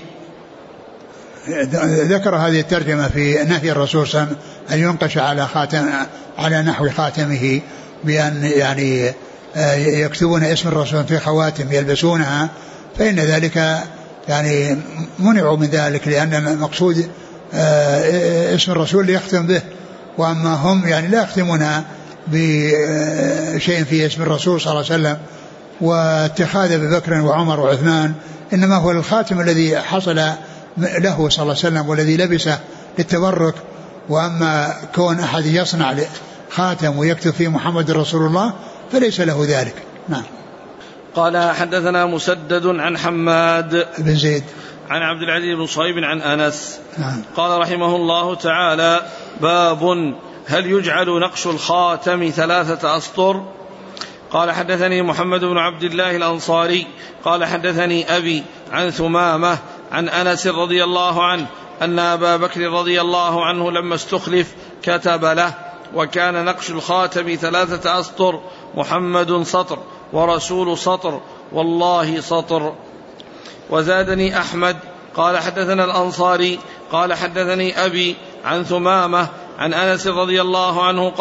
ذكر هذه الترجمة في نهي الرسول صلى الله عليه وسلم أن ينقش على نحو خاتمه، بأن يعني يكتبون اسم الرسول في خواتم يلبسونها، فإن ذلك يعني منعوا من ذلك، لأن المقصود اسم الرسول ليختم به، وأما هم يعني لا يختمونها بشيء في اسم الرسول صلى الله عليه وسلم. واتخاذ أبي بكر وعمر وعثمان إنما هو الخاتم الذي حصل له صلى الله عليه وسلم والذي لبسه للتبرك، وأما كون أحد يصنع خاتم ويكتب فيه محمد رسول الله فليس له ذلك. نعم. قال حدثنا مسدد عن حماد بن زيد عن عبد العزيز بن صهيب عن أنس. قال رحمه الله تعالى: باب هل يجعل نقش الخاتم 3 أسطر؟ قال حدثني محمد بن عبد الله الأنصاري قال حدثني أبي عن ثمامة عن أنس رضي الله عنه أن أبا بكر رضي الله عنه لما استخلف كتب له: وكان نقش الخاتم 3 أسطر، محمد سطر ورسول سطر والله سطر. وزادني أحمد قال حدثنا الأنصاري قال حدثني أبي عن ثمامة عن أنس رضي الله عنه قال: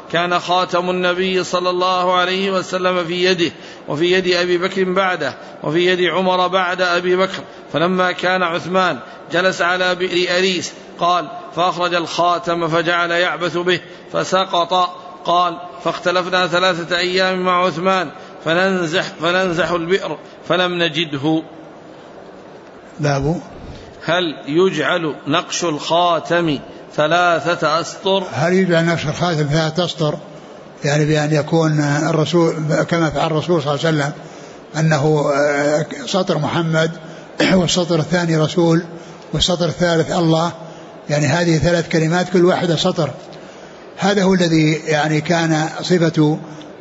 كان خاتم النبي صلى الله عليه وسلم في يده وفي يد أبي بكر بعده وفي يد عمر بعد أبي بكر، فلما كان عثمان جلس على بئر أريس قال فأخرج الخاتم فجعل يعبث به فسقط. قال فاختلفنا 3 أيام مع عثمان فننزح البئر فلم نجده. باب هل يجعل نقش الخاتم 3 أسطر؟ هل يجعل نقش الخاتم 3 أسطر يعني بأن يكون الرسول كما فعل الرسول صلى الله عليه وسلم أنه سطر محمد والسطر الثاني رسول والسطر الثالث الله، يعني هذه 3 كلمات كل واحدة سطر. هذا هو الذي يعني كان صفة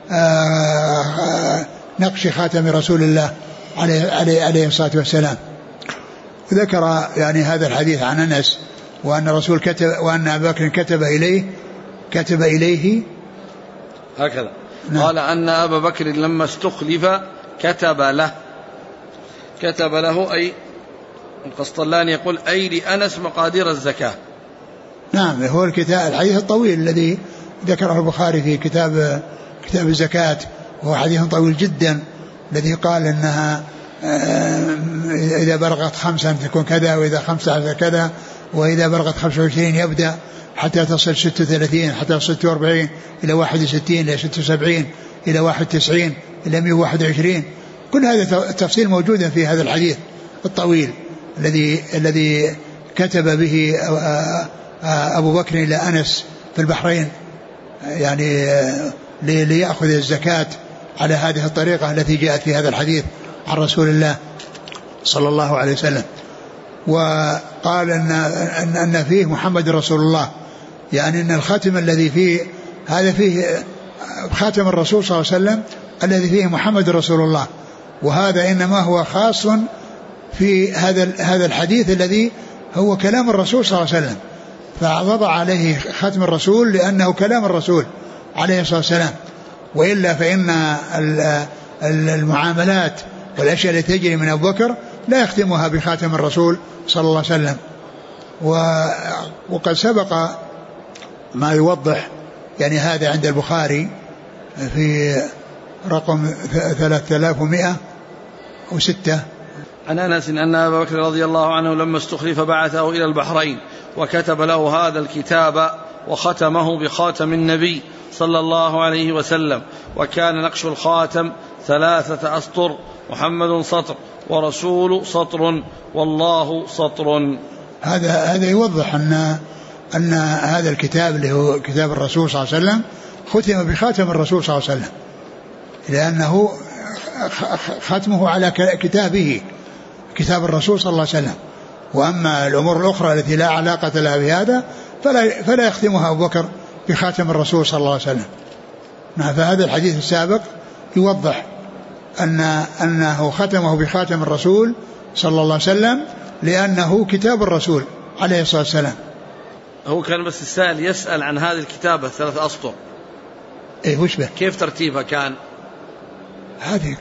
نقش خاتم رسول الله عليه الصلاة والسلام. ذكر يعني هذا الحديث عن أنس وأن الرسول كتب وأن أبا بكر كتب إليه هكذا. نعم. قال أن أبا بكر لما استخلف كتب له أي القسطلاني يقول أي لأنس مقادير الزكاة. نعم هو الحديث الطويل الذي ذكره البخاري في كتاب الزكاة، وهو حديث طويل جدا الذي قال إنها إذا بلغت 5 تكون كذا، وإذا 15 كذا، وإذا بلغت 25 يبدأ حتى تصل 36 حتى تصل 46 إلى 61 إلى 76 إلى 91 إلى 121. كل هذا التفصيل موجود في هذا الحديث الطويل الذي كتب به أبو بكر إلى أنس في البحرين يعني ليأخذ الزكاة على هذه الطريقة التي جاءت في هذا الحديث عن رسول الله صلى الله عليه وسلم. وقال أن فيه محمد رسول الله، يعني أن الخاتم الذي فيه هذا فيه خاتم الرسول صلى الله عليه وسلم الذي فيه محمد رسول الله، وهذا إنما هو خاص في هذا الحديث الذي هو كلام الرسول صلى الله عليه وسلم، فوضع عليه ختم الرسول لأنه كلام الرسول عليه الصلاة والسلام. وإلا فإن المعاملات والأشياء التي تجري من أبو بكر لا يختمها بخاتم الرسول صلى الله عليه وسلم. وقد سبق ما يوضح يعني هذا عند البخاري في رقم 3106 عن أنس أن أبا بكر رضي الله عنه لما استخلف بعثه إلى البحرين وكتب له هذا الكتاب وختمه بخاتم النبي صلى الله عليه وسلم، وكان نقش الخاتم 3 أسطر، محمد سطر ورسول سطر والله سطر. هذا يوضح أن هذا الكتاب اللي هو كتاب الرسول صلى الله عليه وسلم ختم بخاتم الرسول صلى الله عليه وسلم، لأنه ختمه على كتابه كتاب الرسول صلى الله عليه وسلم. وأما الأمور الأخرى التي لا علاقة لها بهذا فلا يختمها أبو بكر بخاتم الرسول صلى الله عليه وسلم. فهذا الحديث السابق يوضح أنه ختمه بخاتم الرسول صلى الله عليه وسلم لأنه كتاب الرسول عليه الصلاة والسلام. هو كان بس السائل يسأل عن هذه الكتابة 3 أسطر إيه وش به كيف ترتيبها كان؟ هذه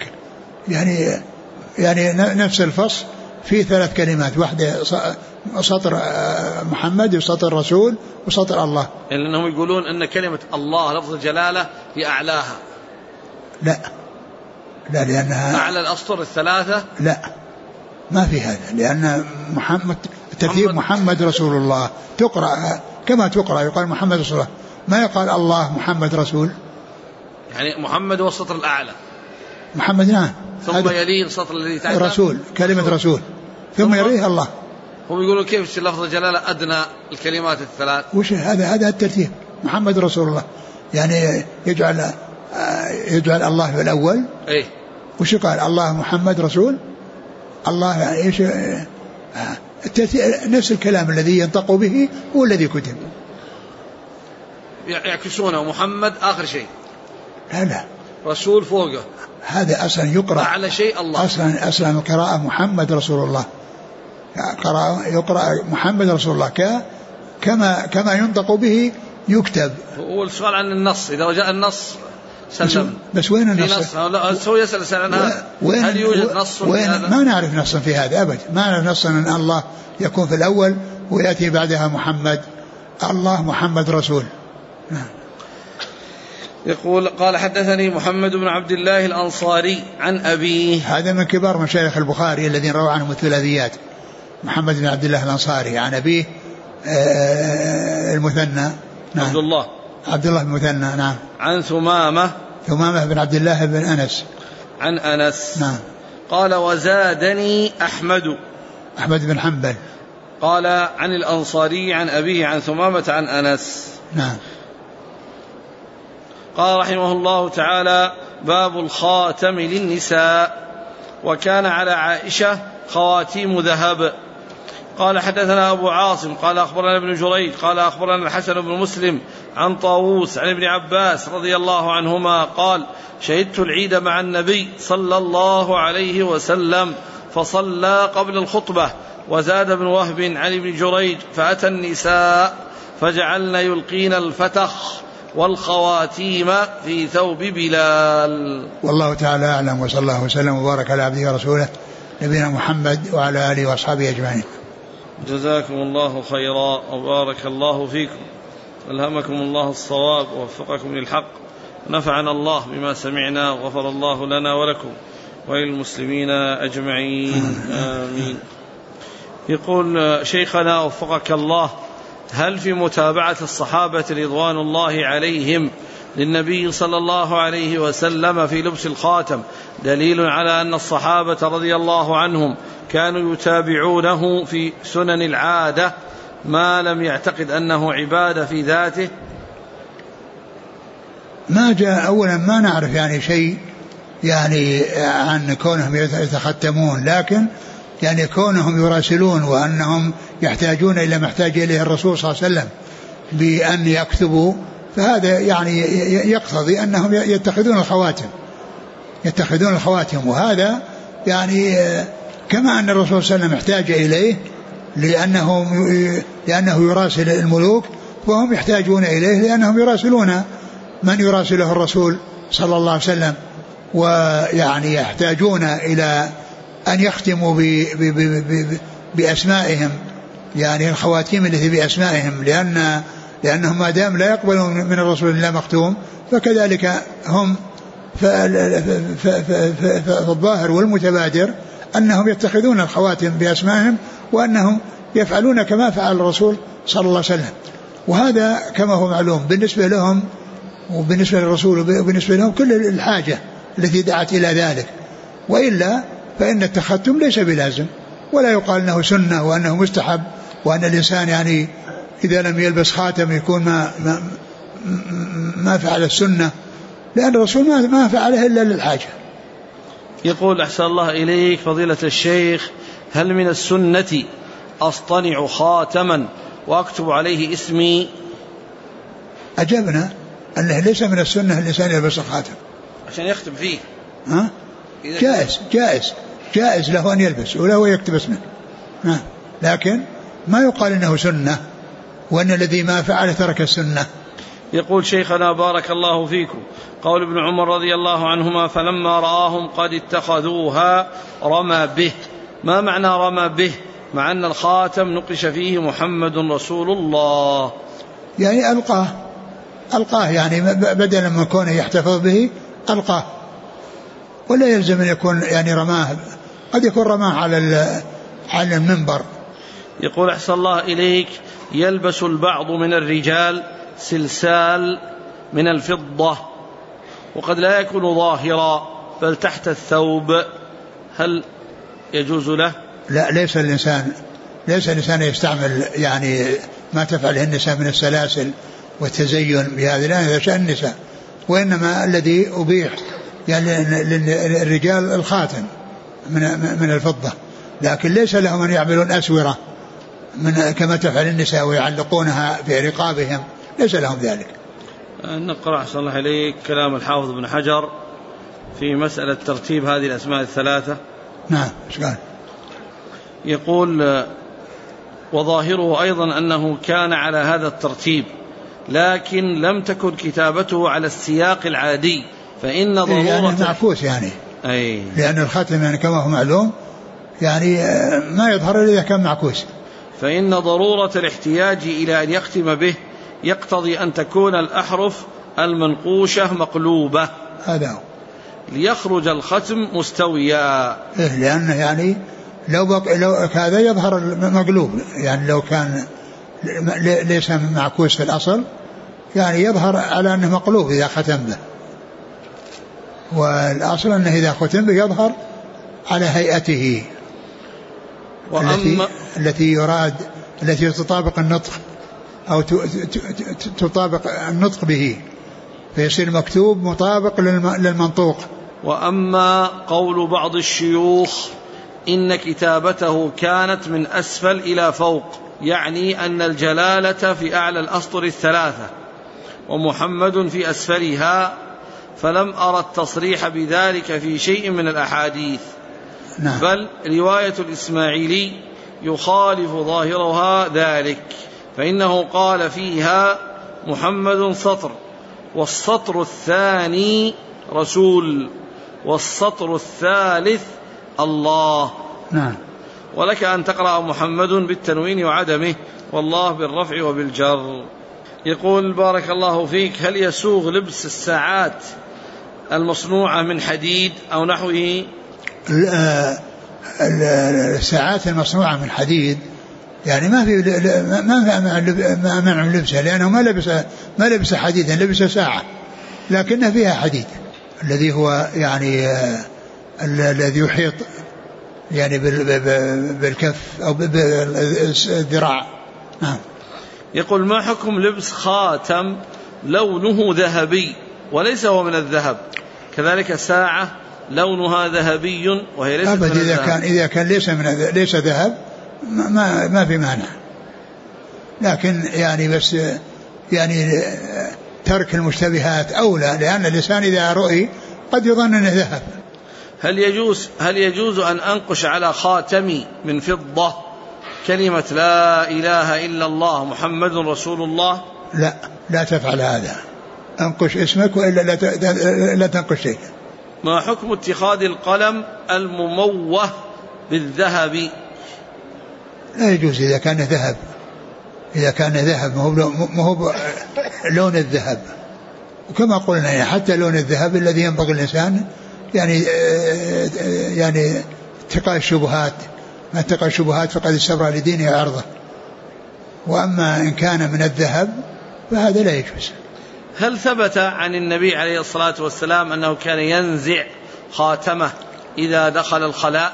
يعني نفس الفصل في 3 كلمات، واحدة سطر محمد وسطر رسول وسطر الله، لأنهم يقولون أن كلمة الله لفظ الجلالة هي أعلاها. لا لأنها أعلى الأسطر 3 لا ما في هذا، لأن محمد ترتيب محمد رسول الله تقرأ كما تقرأ، يقال محمد رسول الله، ما يقال الله محمد رسول، يعني محمد هو السطر الأعلى محمد نعم، ثم يليه السطر الذي تحته رسول كلمة رسول ثم يليه الله. هم يقولوا كيف لفظ الجلالة أدنى الكلمات 3؟ وش هذا الترتيب محمد رسول الله، يعني يجعل الله في الأول. إيه وش قال الله محمد رسول الله، يعني إيش نفس الكلام الذي ينطق به هو الذي كتب، يعكسونه محمد آخر شيء لا رسول فوقه، هذا أصلا يقرأ على شيء الله، أصلا القراءة محمد رسول الله، يقرأ محمد رسول الله كما ينطق به يكتب. هو السؤال عن النص، إذا جاء النص سلم، بس وين النص؟ هو يسأل عنها هل يوجد نص في هذا؟ ما نعرف نصا في هذا أبدا، ما نعرف نصا أن الله يكون في الأول ويأتي بعدها محمد، الله محمد رسول. يقول قال حدثني محمد بن عبد الله الأنصاري عن أبيه. هذا من كبار مشايخ البخاري الذين روى عنهم الثلاثيات. محمد بن عبد الله الأنصاري عن أبيه المثنى. نعم. عبد الله بن مثنى. نعم. عن ثمامة بن عبد الله بن أنس. عن أنس. نعم. قال وزادني أحمد بن حنبل. قال عن الأنصاري عن أبيه عن ثمامة عن أنس. نعم. قال رحمه الله تعالى باب الخاتم للنساء. وكان على عائشة خواتيم ذهب. قال حدثنا أبو عاصم قال أخبرنا ابن جريج قال أخبرنا الحسن بن مسلم عن طاووس عن ابن عباس رضي الله عنهما قال شهدت العيد مع النبي صلى الله عليه وسلم فصلى قبل الخطبة. وزاد ابن وهب عن ابن جريج فأتى النساء فجعلن يلقين الفتخ والخواتيم في ثوب بلال. والله تعالى أعلم، وصلى الله وسلم وبارك على عبده ورسوله نبينا محمد وعلى آله وأصحابه أجمعين. جزاكم الله خيرا وبارك الله فيكم، ألهمكم الله الصواب ووفقكم للحق، نفعنا الله بما سمعنا وغفر الله لنا ولكم وللمسلمين أجمعين آمين. يقول شيخنا وفقك الله، هل في متابعة الصحابة رضوان الله عليهم للنبي صلى الله عليه وسلم في لبس الخاتم دليل على أن الصحابة رضي الله عنهم كانوا يتابعونه في سنن العادة ما لم يعتقد أنه عبادة في ذاته؟ ما جاء أولا، ما نعرف يعني شيء يعني عن كونهم يتختمون، لكن يعني كونهم يراسلون وأنهم يحتاجون إلى ما احتاج إليه الرسول صلى الله عليه وسلم بأن يكتبوا، فهذا يعني يقتضي أنهم يتخذون الخواتم، وهذا يعني كما أن الرسول صلى الله عليه وسلم احتاج إليه لأنه يراسل الملوك، وهم يحتاجون إليه لأنهم يراسلون من يراسله الرسول صلى الله عليه وسلم، ويعني يحتاجون إلى أن يختموا بأسمائهم، يعني الخواتيم التي بأسمائهم، لأنهم ما دام لا يقبلون من الرسول إلا مختوم، فكذلك هم فالظاهر والمتبادر أنهم يتخذون الخواتم بأسمائهم، وأنهم يفعلون كما فعل الرسول صلى الله عليه وسلم، وهذا كما هو معلوم بالنسبة لهم وبالنسبة للرسول وبالنسبة لهم كل الحاجة التي دعت إلى ذلك، وإلا فإن التختم ليس بلازم، ولا يقال أنه سنة وأنه مستحب، وأن الإنسان يعني إذا لم يلبس خاتم يكون ما فعل السنة، لأن الرسول ما فعله إلا للحاجة. يقول أحسن الله إليك فضيلة الشيخ، هل من السنة أصطنع خاتما وأكتب عليه اسمي؟ أجبنا أنه ليس من السنة الإنسان يلبس الخاتم عشان يختم فيه. جائز له أن يلبس وله يكتب اسمه، لكن ما يقال إنه سنة، وأن الذي ما فعل ترك السنة. يقول شيخنا بارك الله فيكم، قول ابن عمر رضي الله عنهما فلما رآهم قد اتخذوها رمى به، ما معنى رمى به مع أن الخاتم نقش فيه محمد رسول الله؟ يعني ألقاه يعني بدلا من كونه يحتفظ به ألقاه، ولا يلزم أن يكون يعني رماه، قد يكون رماه على المنبر. يقول أحسن الله إليك، يلبس البعض من الرجال سلسال من الفضة وقد لا يكون ظاهرا بل تحت الثوب، هل يجوز له؟ لا، ليس الإنسان يستعمل يعني ما تفعله النساء من السلاسل والتزين بهذا، لا، هذا شأن النساء، وإنما الذي أبيح يعني للرجال الخاتم من الفضة، لكن ليس لهم أن يعملون أسورة كما تفعل النساء ويعلقونها في رقابهم، ليس لهم ذلك. نقرأ أحسن الله إليك كلام الحافظ بن حجر في مسألة ترتيب هذه الأسماء الثلاثة. نعم، ايش قال؟ يقول وظاهره أيضا أنه كان على هذا الترتيب، لكن لم تكن كتابته على السياق العادي، فإن ضرورة يعني معكوس يعني لأن الخاتم يعني كما هو معلوم يعني ما يظهر إذا كان معكوس، فإن ضرورة الاحتياج إلى أن يختم به يقتضي أن تكون الأحرف المنقوشة مقلوبة، هذا هو، ليخرج الختم مستويا. لأنه يعني لو هذا يظهر مقلوب، يعني لو كان ليس معكوس في الأصل يعني يظهر على أنه مقلوب إذا ختم به، والأصل أنه إذا ختم به يظهر على هيئته التي يراد، التي تطابق النطق أو تطابق النطق به، فيصير مكتوب مطابق للمنطوق. وأما قول بعض الشيوخ إن كتابته كانت من أسفل إلى فوق، يعني أن الجلالة في أعلى الأسطر الثلاثة ومحمد في أسفلها، فلم أرى التصريح بذلك في شيء من الأحاديث. نعم. بل رواية الإسماعيلي يخالف ظاهرها ذلك، فإنه قال فيها محمد سطر، والسطر الثاني رسول، والسطر الثالث الله. نعم. ولك أن تقرأ محمد بالتنوين وعدمه، والله بالرفع وبالجر. يقول بارك الله فيك: هل يسوغ لبس الساعات المصنوعة من حديد أو نحوه؟ الساعات المصنوعة من حديد يعني ما منع لبسها، لأنه ما لبس حديدا، لبس ساعة لكن فيها حديد الذي هو يعني الذي يحيط يعني بالكف أو بالذراع. نعم. يقول: ما حكم لبس خاتم لونه ذهبي وليس هو من الذهب، كذلك ساعة لونها ذهبي وهي ليست من الذهب؟ إذا كان ليس ذهب ما في مانع، لكن يعني بس يعني ترك المشتبهات أولى، لأن الإنسان إذا رؤي قد يظن أنه ذهب. هل يجوز أن أنقش على خاتمي من فضة كلمة لا إله إلا الله محمد رسول الله؟ لا تفعل هذا، أنقش اسمك وإلا لا تنقش شيء. ما حكم اتخاذ القلم المموه بالذهب؟ لا يجوز إذا كان ذهب، ما هو لون الذهب، وكما قلنا يعني حتى لون الذهب الذي ينبغي الإنسان يعني اتقاء الشبهات، ما اتقى الشبهات فقد استبرأ لدينه وعرضه. وأما إن كان من الذهب فهذا لا يجوز. هل ثبت عن النبي عليه الصلاة والسلام أنه كان ينزع خاتمه إذا دخل الخلاء؟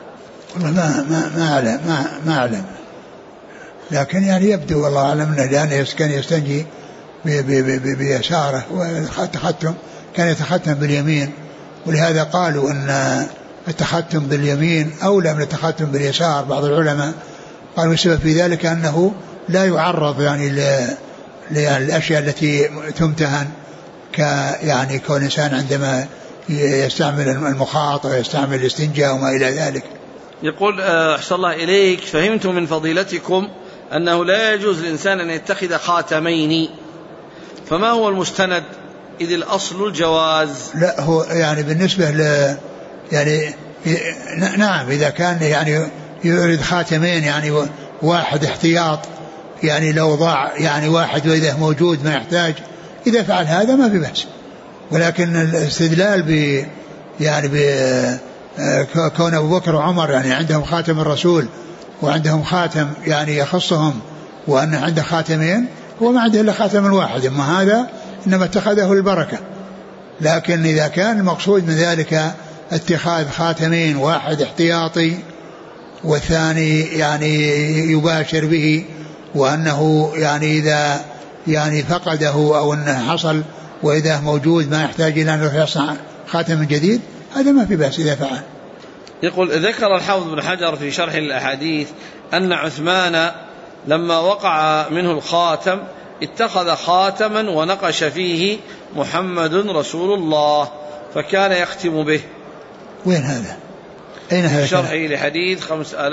ما أعلم، لكن يعني يبدو والله أعلم لأنه كان يستنجي بيساره، والتختم كان يتختم باليمين، ولهذا قالوا أن التختم باليمين أولى من التختم باليسار. بعض العلماء قالوا السبب في ذلك أنه لا يعرض يعني للأشياء التي تمتهن، يعني كون الإنسان عندما يستعمل المخاط ويستعمل الاستنجاء وما إلى ذلك. يقول أحسن الله إليك: فهمت من فضيلتكم أنه لا يجوز للإنسان أن يتخذ خاتمين، فما هو المستند إذ الأصل الجواز؟ لا، هو يعني بالنسبة يعني نعم، إذا كان يعني يريد خاتمين يعني واحد احتياط، يعني لو ضاع يعني واحد وإذا موجود ما يحتاج، إذا فعل هذا ما في بأس. ولكن الاستدلال يعني كون أبو بكر وعمر يعني عندهم خاتم الرسول وعندهم خاتم يعني يخصهم، وأن عنده خاتمين، هو ما عنده إلا خاتم واحد، أما هذا إنما اتخذه البركة. لكن إذا كان المقصود من ذلك اتخاذ خاتمين، واحد احتياطي والثاني يعني يباشر به، وأنه يعني إذا يعني فقده أو أنه حصل وإذا موجود ما يحتاج إلى أن يصنع خاتم جديد، هذا ما في بأس إذا فعل. يقول: ذكر الحافظ بن حجر في شرح الأحاديث أن عثمان لما وقع منه الخاتم اتخذ خاتما ونقش فيه محمد رسول الله فكان يختم به. وين هذا؟ أين هذا؟ شرحه لحديث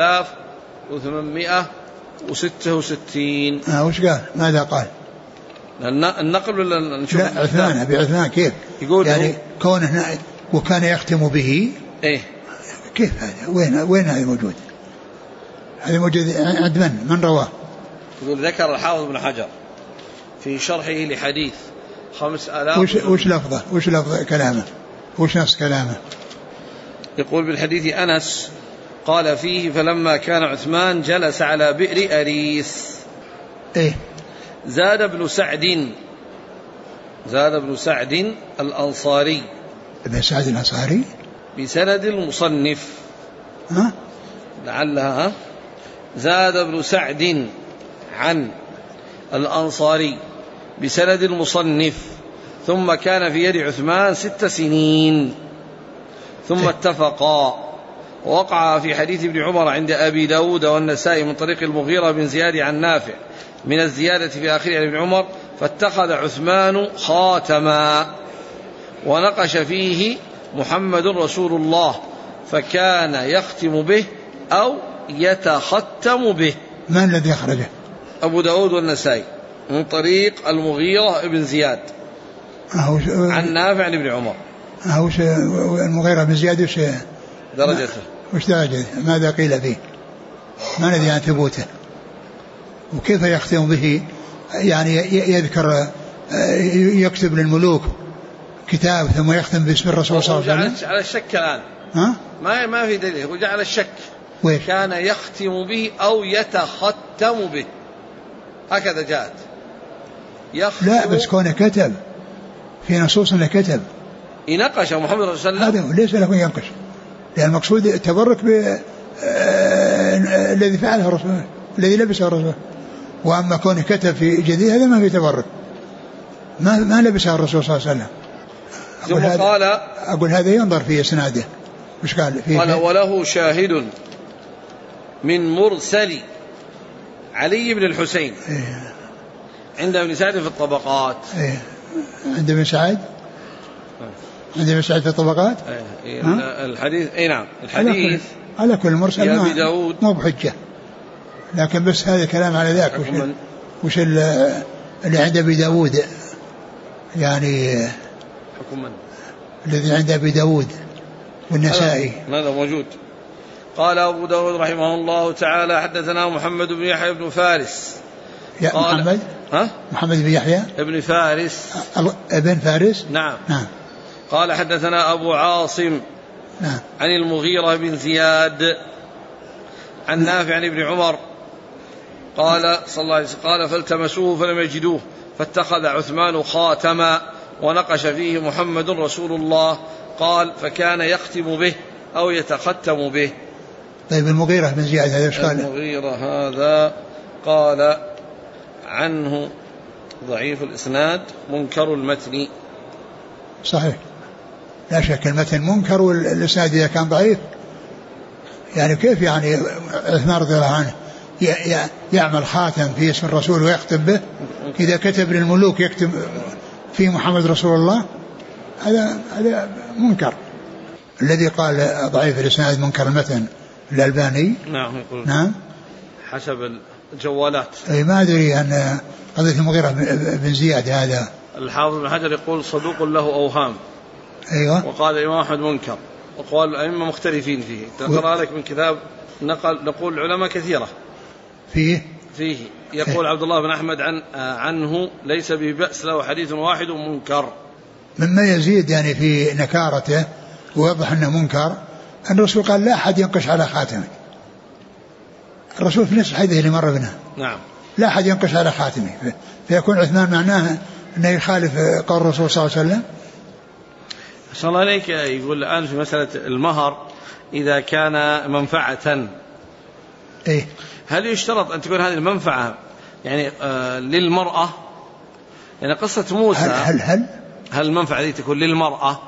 5866. وش قال؟ ماذا قال؟ النقل ولا نشوف؟ لا، عثمان، أبي عثمان كيف؟ يقول يعني كونه وكان يختم به. إيه؟ كيف هذا؟ وين هذا موجود؟ هذا موجود عند من رواه؟ يقول: ذكر الحافظ بن حجر في شرحه لحديث 5000. وش لفظ كلامه؟ وش نفس كلامه؟ يقول بالحديث أنس قال فيه فلما كان عثمان جلس على بئر أريس. إيه؟ زاد ابن سعد الأنصاري. ابن سعد الأنصاري بسند المصنف. ها؟ لعلها زاد ابن سعد عن الأنصاري بسند المصنف ثم كان في يد عثمان 6 سنين ثم اتفقا. ووقع في حديث ابن عمر عند أبي داود والنسائي من طريق المغيرة بن زياد عن نافع من الزيادة في آخر ابن عمر فاتخذ عثمان خاتما ونقش فيه محمد رسول الله فكان يختم به أو يتختم به. من الذي أخرجه؟ أبو داود والنسائي من طريق المغيرة بن زياد عن نافع عن ابن عمر. المغيرة بن زياد وش درجته؟ وش درجته؟ ماذا قيل فيه؟ ما ندري عن ثبوته. وكيف يختم به؟ يعني يذكر يكتب للملوك كتاب ثم يختم باسم الرسول صلى الله عليه وسلم. على الشك الآن. ها؟ ما في دليل. هو جعل الشك. ويش؟ كان يختم به أو يتختم به هكذا جاءت. لا بس كونه كتب في نصوص انه كتب ينقش محمد صلى الله عليه وسلم. هذا ليس له ينقش لأن المقصود التبرك الذي فعله الرسول الذي لبسه الرسول. وأما كونه كتب في جديد هذا ما في تبرك ما لبسه الرسول صلى الله عليه وسلم. ثم قال أقول هذا ينظر في إسناده. مش قال فيه؟ قال وله شاهد من مرسل علي بن الحسين. إيه. عند ابن سعد في الطبقات. إيه. عند ابن سعد في الطبقات. إيه. الحديث نعم الحديث على كل مرسل مو بحجة لكن بس هذا كلام على ذاك. وش اللي عند أبي داود يعني حكما الذي عند أبي داود والنسائي هذا موجود. قال أبو داود رحمه الله تعالى حدثنا محمد بن يحيى بن فارس. محمد بن يحيى ابن فارس ابن فارس. نعم. قال حدثنا أبو عاصم عن المغيرة بن زياد عن نافع عن ابن عمر قال صلى الله عليه وسلم قال فالتمسوه فلم يجدوه فاتخذ عثمان خاتما ونقش فيه محمد رسول الله قال فكان يختم به أو يتختم به. طيب المغيرة بن زياد هذا ايش قال؟ المغيرة هذا قال عنه ضعيف الإسناد منكر المتن. صحيح لا شك المتن منكر والإسناد إذا كان ضعيف يعني كيف يعني عثمان رضي الله عنه يعمل خاتم في اسم الرسول ويختم به إذا كتب للملوك يكتب في محمد رسول الله هذا منكر. الذي قال ضعيف الإسناد منكر المتن الألباني. نعم يقول نعم حسب الجوالات. ما أدري أن قضية المغيرة بن زياد هذا الحافظ بن حجر يقول صدوق له أوهام. أيوة. وقال الإمام أحمد منكر وقال الأئمة مختلفين فيه. تقرأ لك من كتاب نقول العلماء كثيرة فيه يقول عبد الله بن أحمد عنه ليس ببأس له حديث واحد منكر. مما يزيد يعني في نكارته ويوضح أنه منكر أن الرسول قال لا أحد ينقش على خاتمه. الرسول في نفس الحديث اللي مر بنا نعم لا أحد ينقش على خاتمه فيكون عثمان معناه أنه يخالف قول الرسول صلى الله عليه وسلم. صلى الله عليك. يقول الآن في مسألة المهر إذا كان منفعة إيه؟ هل يشترط أن تكون هذه المنفعة يعني للمرأة؟ يعني قصة موسى هل المنفعة دي تكون للمرأة؟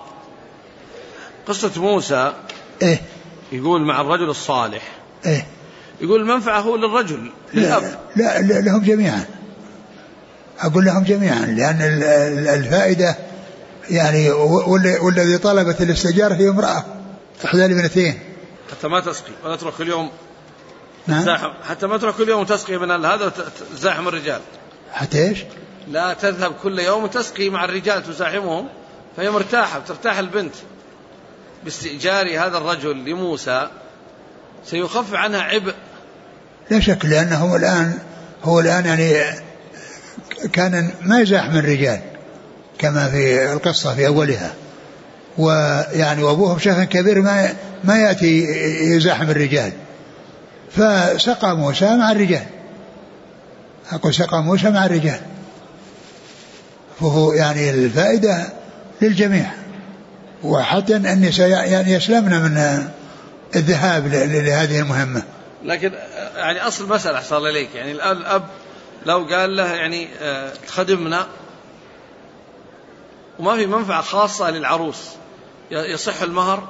قصة موسى إيه؟ يقول مع الرجل الصالح إيه؟ يقول المنفعة هو للرجل للأب. لا لهم جميعا. أقول لهم جميعا لأن الفائدة يعني والذي طلبت الاستجارة هي امرأة إحدى الابنتين حتى ما تسقي ولا تروح كل يوم تزاحم حتى ما تروح كل يوم تسقي من هذا تزاحم الرجال. حتى إيش؟ لا تذهب كل يوم تسقي مع الرجال تزاحمهم فهي مرتاحة بترتاح البنت. باستئجار هذا الرجل لموسى سيخفف عنها عبء. لا شك لأنه هو الآن يعني كان ما يزاحم الرجال كما في القصة في أولها. ويعني وأبوه بشيخ كبير ما يأتي يزاحم الرجال، فسقى موسى مع الرجال. أقول سقى موسى مع الرجال، فهو يعني الفائدة للجميع، وحتى النساء يعني يسلمن من الذهاب لهذه المهمة. لكن يعني أصل مسألة أحصل إليك، يعني الأب لو قال له يعني تخدمنا وما في منفعة خاصة للعروس، يصح المهر؟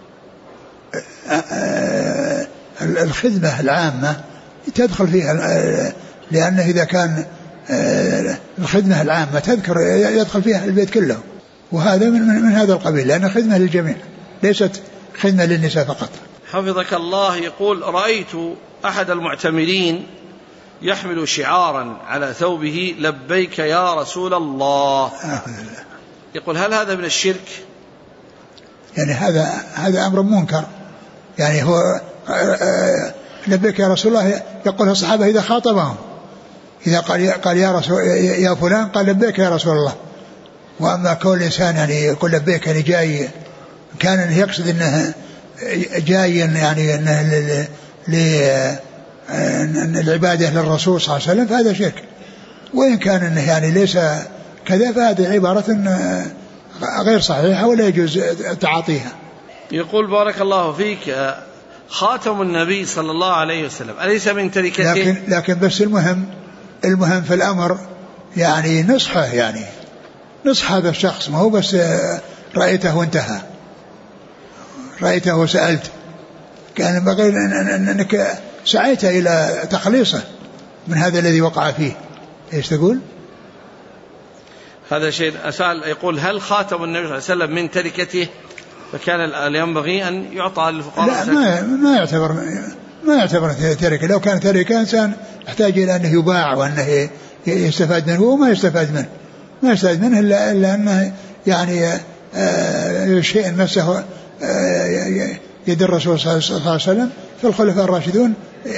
الخدمة العامة تدخل فيها، لأنه إذا كان الخدمة العامة تذكر يدخل فيها البيت كله، وهذا من هذا القبيل، لأن خدمة للجميع ليست خدمة للنساء فقط. حفظك الله يقول: رأيت أحد المعتمرين يحمل شعارا على ثوبه لبيك يا رسول الله. يقول: هل هذا من الشرك؟ يعني هذا أمر منكر. يعني هو لبيك يا رسول الله يقولها الصحابة إذا خاطبهم، إذا قال يا رسول يا فلان قال لبيك يا رسول الله. وأما كل إنسان يعني يقول لبيك يعني جاي، كان يقصد أنه جاي يعني أنه العبادة للرسول صلى الله عليه وسلم، فهذا شرك. وإن كان أنه يعني ليس كذا فهذه عبارة غير صحيحة ولا يجوز تعاطيها. يقول: بارك الله فيك، خاتم النبي صلى الله عليه وسلم أليس من تركته؟ لكن بس المهم في الأمر يعني نصحه، يعني نصح هذا الشخص، ما هو بس رأيته وانتهى، رأيته وسألت، كان بغير أنك سعيت إلى تخليصه من هذا الذي وقع فيه. إيش تقول؟ هذا شيء أسأل. يقول: هل خاتم النبي صلى الله عليه وسلم من تركته فكان ينبغي أن يعطى للفقراء؟ لا، ما يعتبر تركة. لو كان تركة إنسان يحتاج إلى أنه يباع وأنه يستفاد منه، وما يستفاد منه إلا أنه يعني شيء مسه يد الرسول صلى الله عليه وسلم، فالخلفاء الراشدون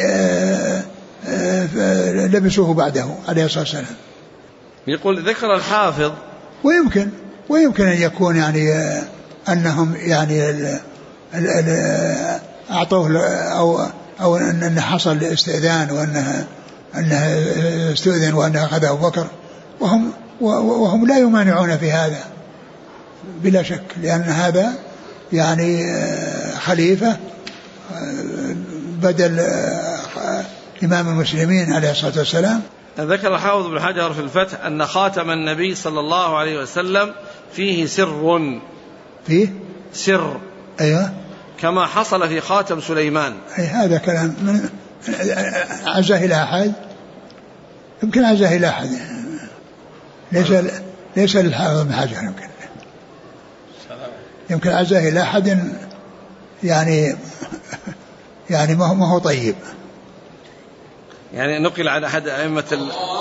لبسوه بعده عليه الصلاة والسلام. يقول: ذكر الحافظ ويمكن أن يكون يعني أنهم يعني أعطوه أو أن حصل استئذان، وأنه استؤذن وأنه أخذه أبو بكر، وهم لا يمانعون في هذا بلا شك، لأن هذا يعني خليفة بدل إمام المسلمين عليه الصلاة والسلام. ذكر الحافظ بن حجر في الفتح أن خاتم النبي صلى الله عليه وسلم فيه سر أيوة، كما حصل في خاتم سليمان. أي هذا كلام عزاه إلى أحد، يمكن عزاه إلى أحد، ليس للحافظ بن حجر، يمكن عزاه إلى أحد يعني ما هو طيب، يعني نقل عن أحد أئمة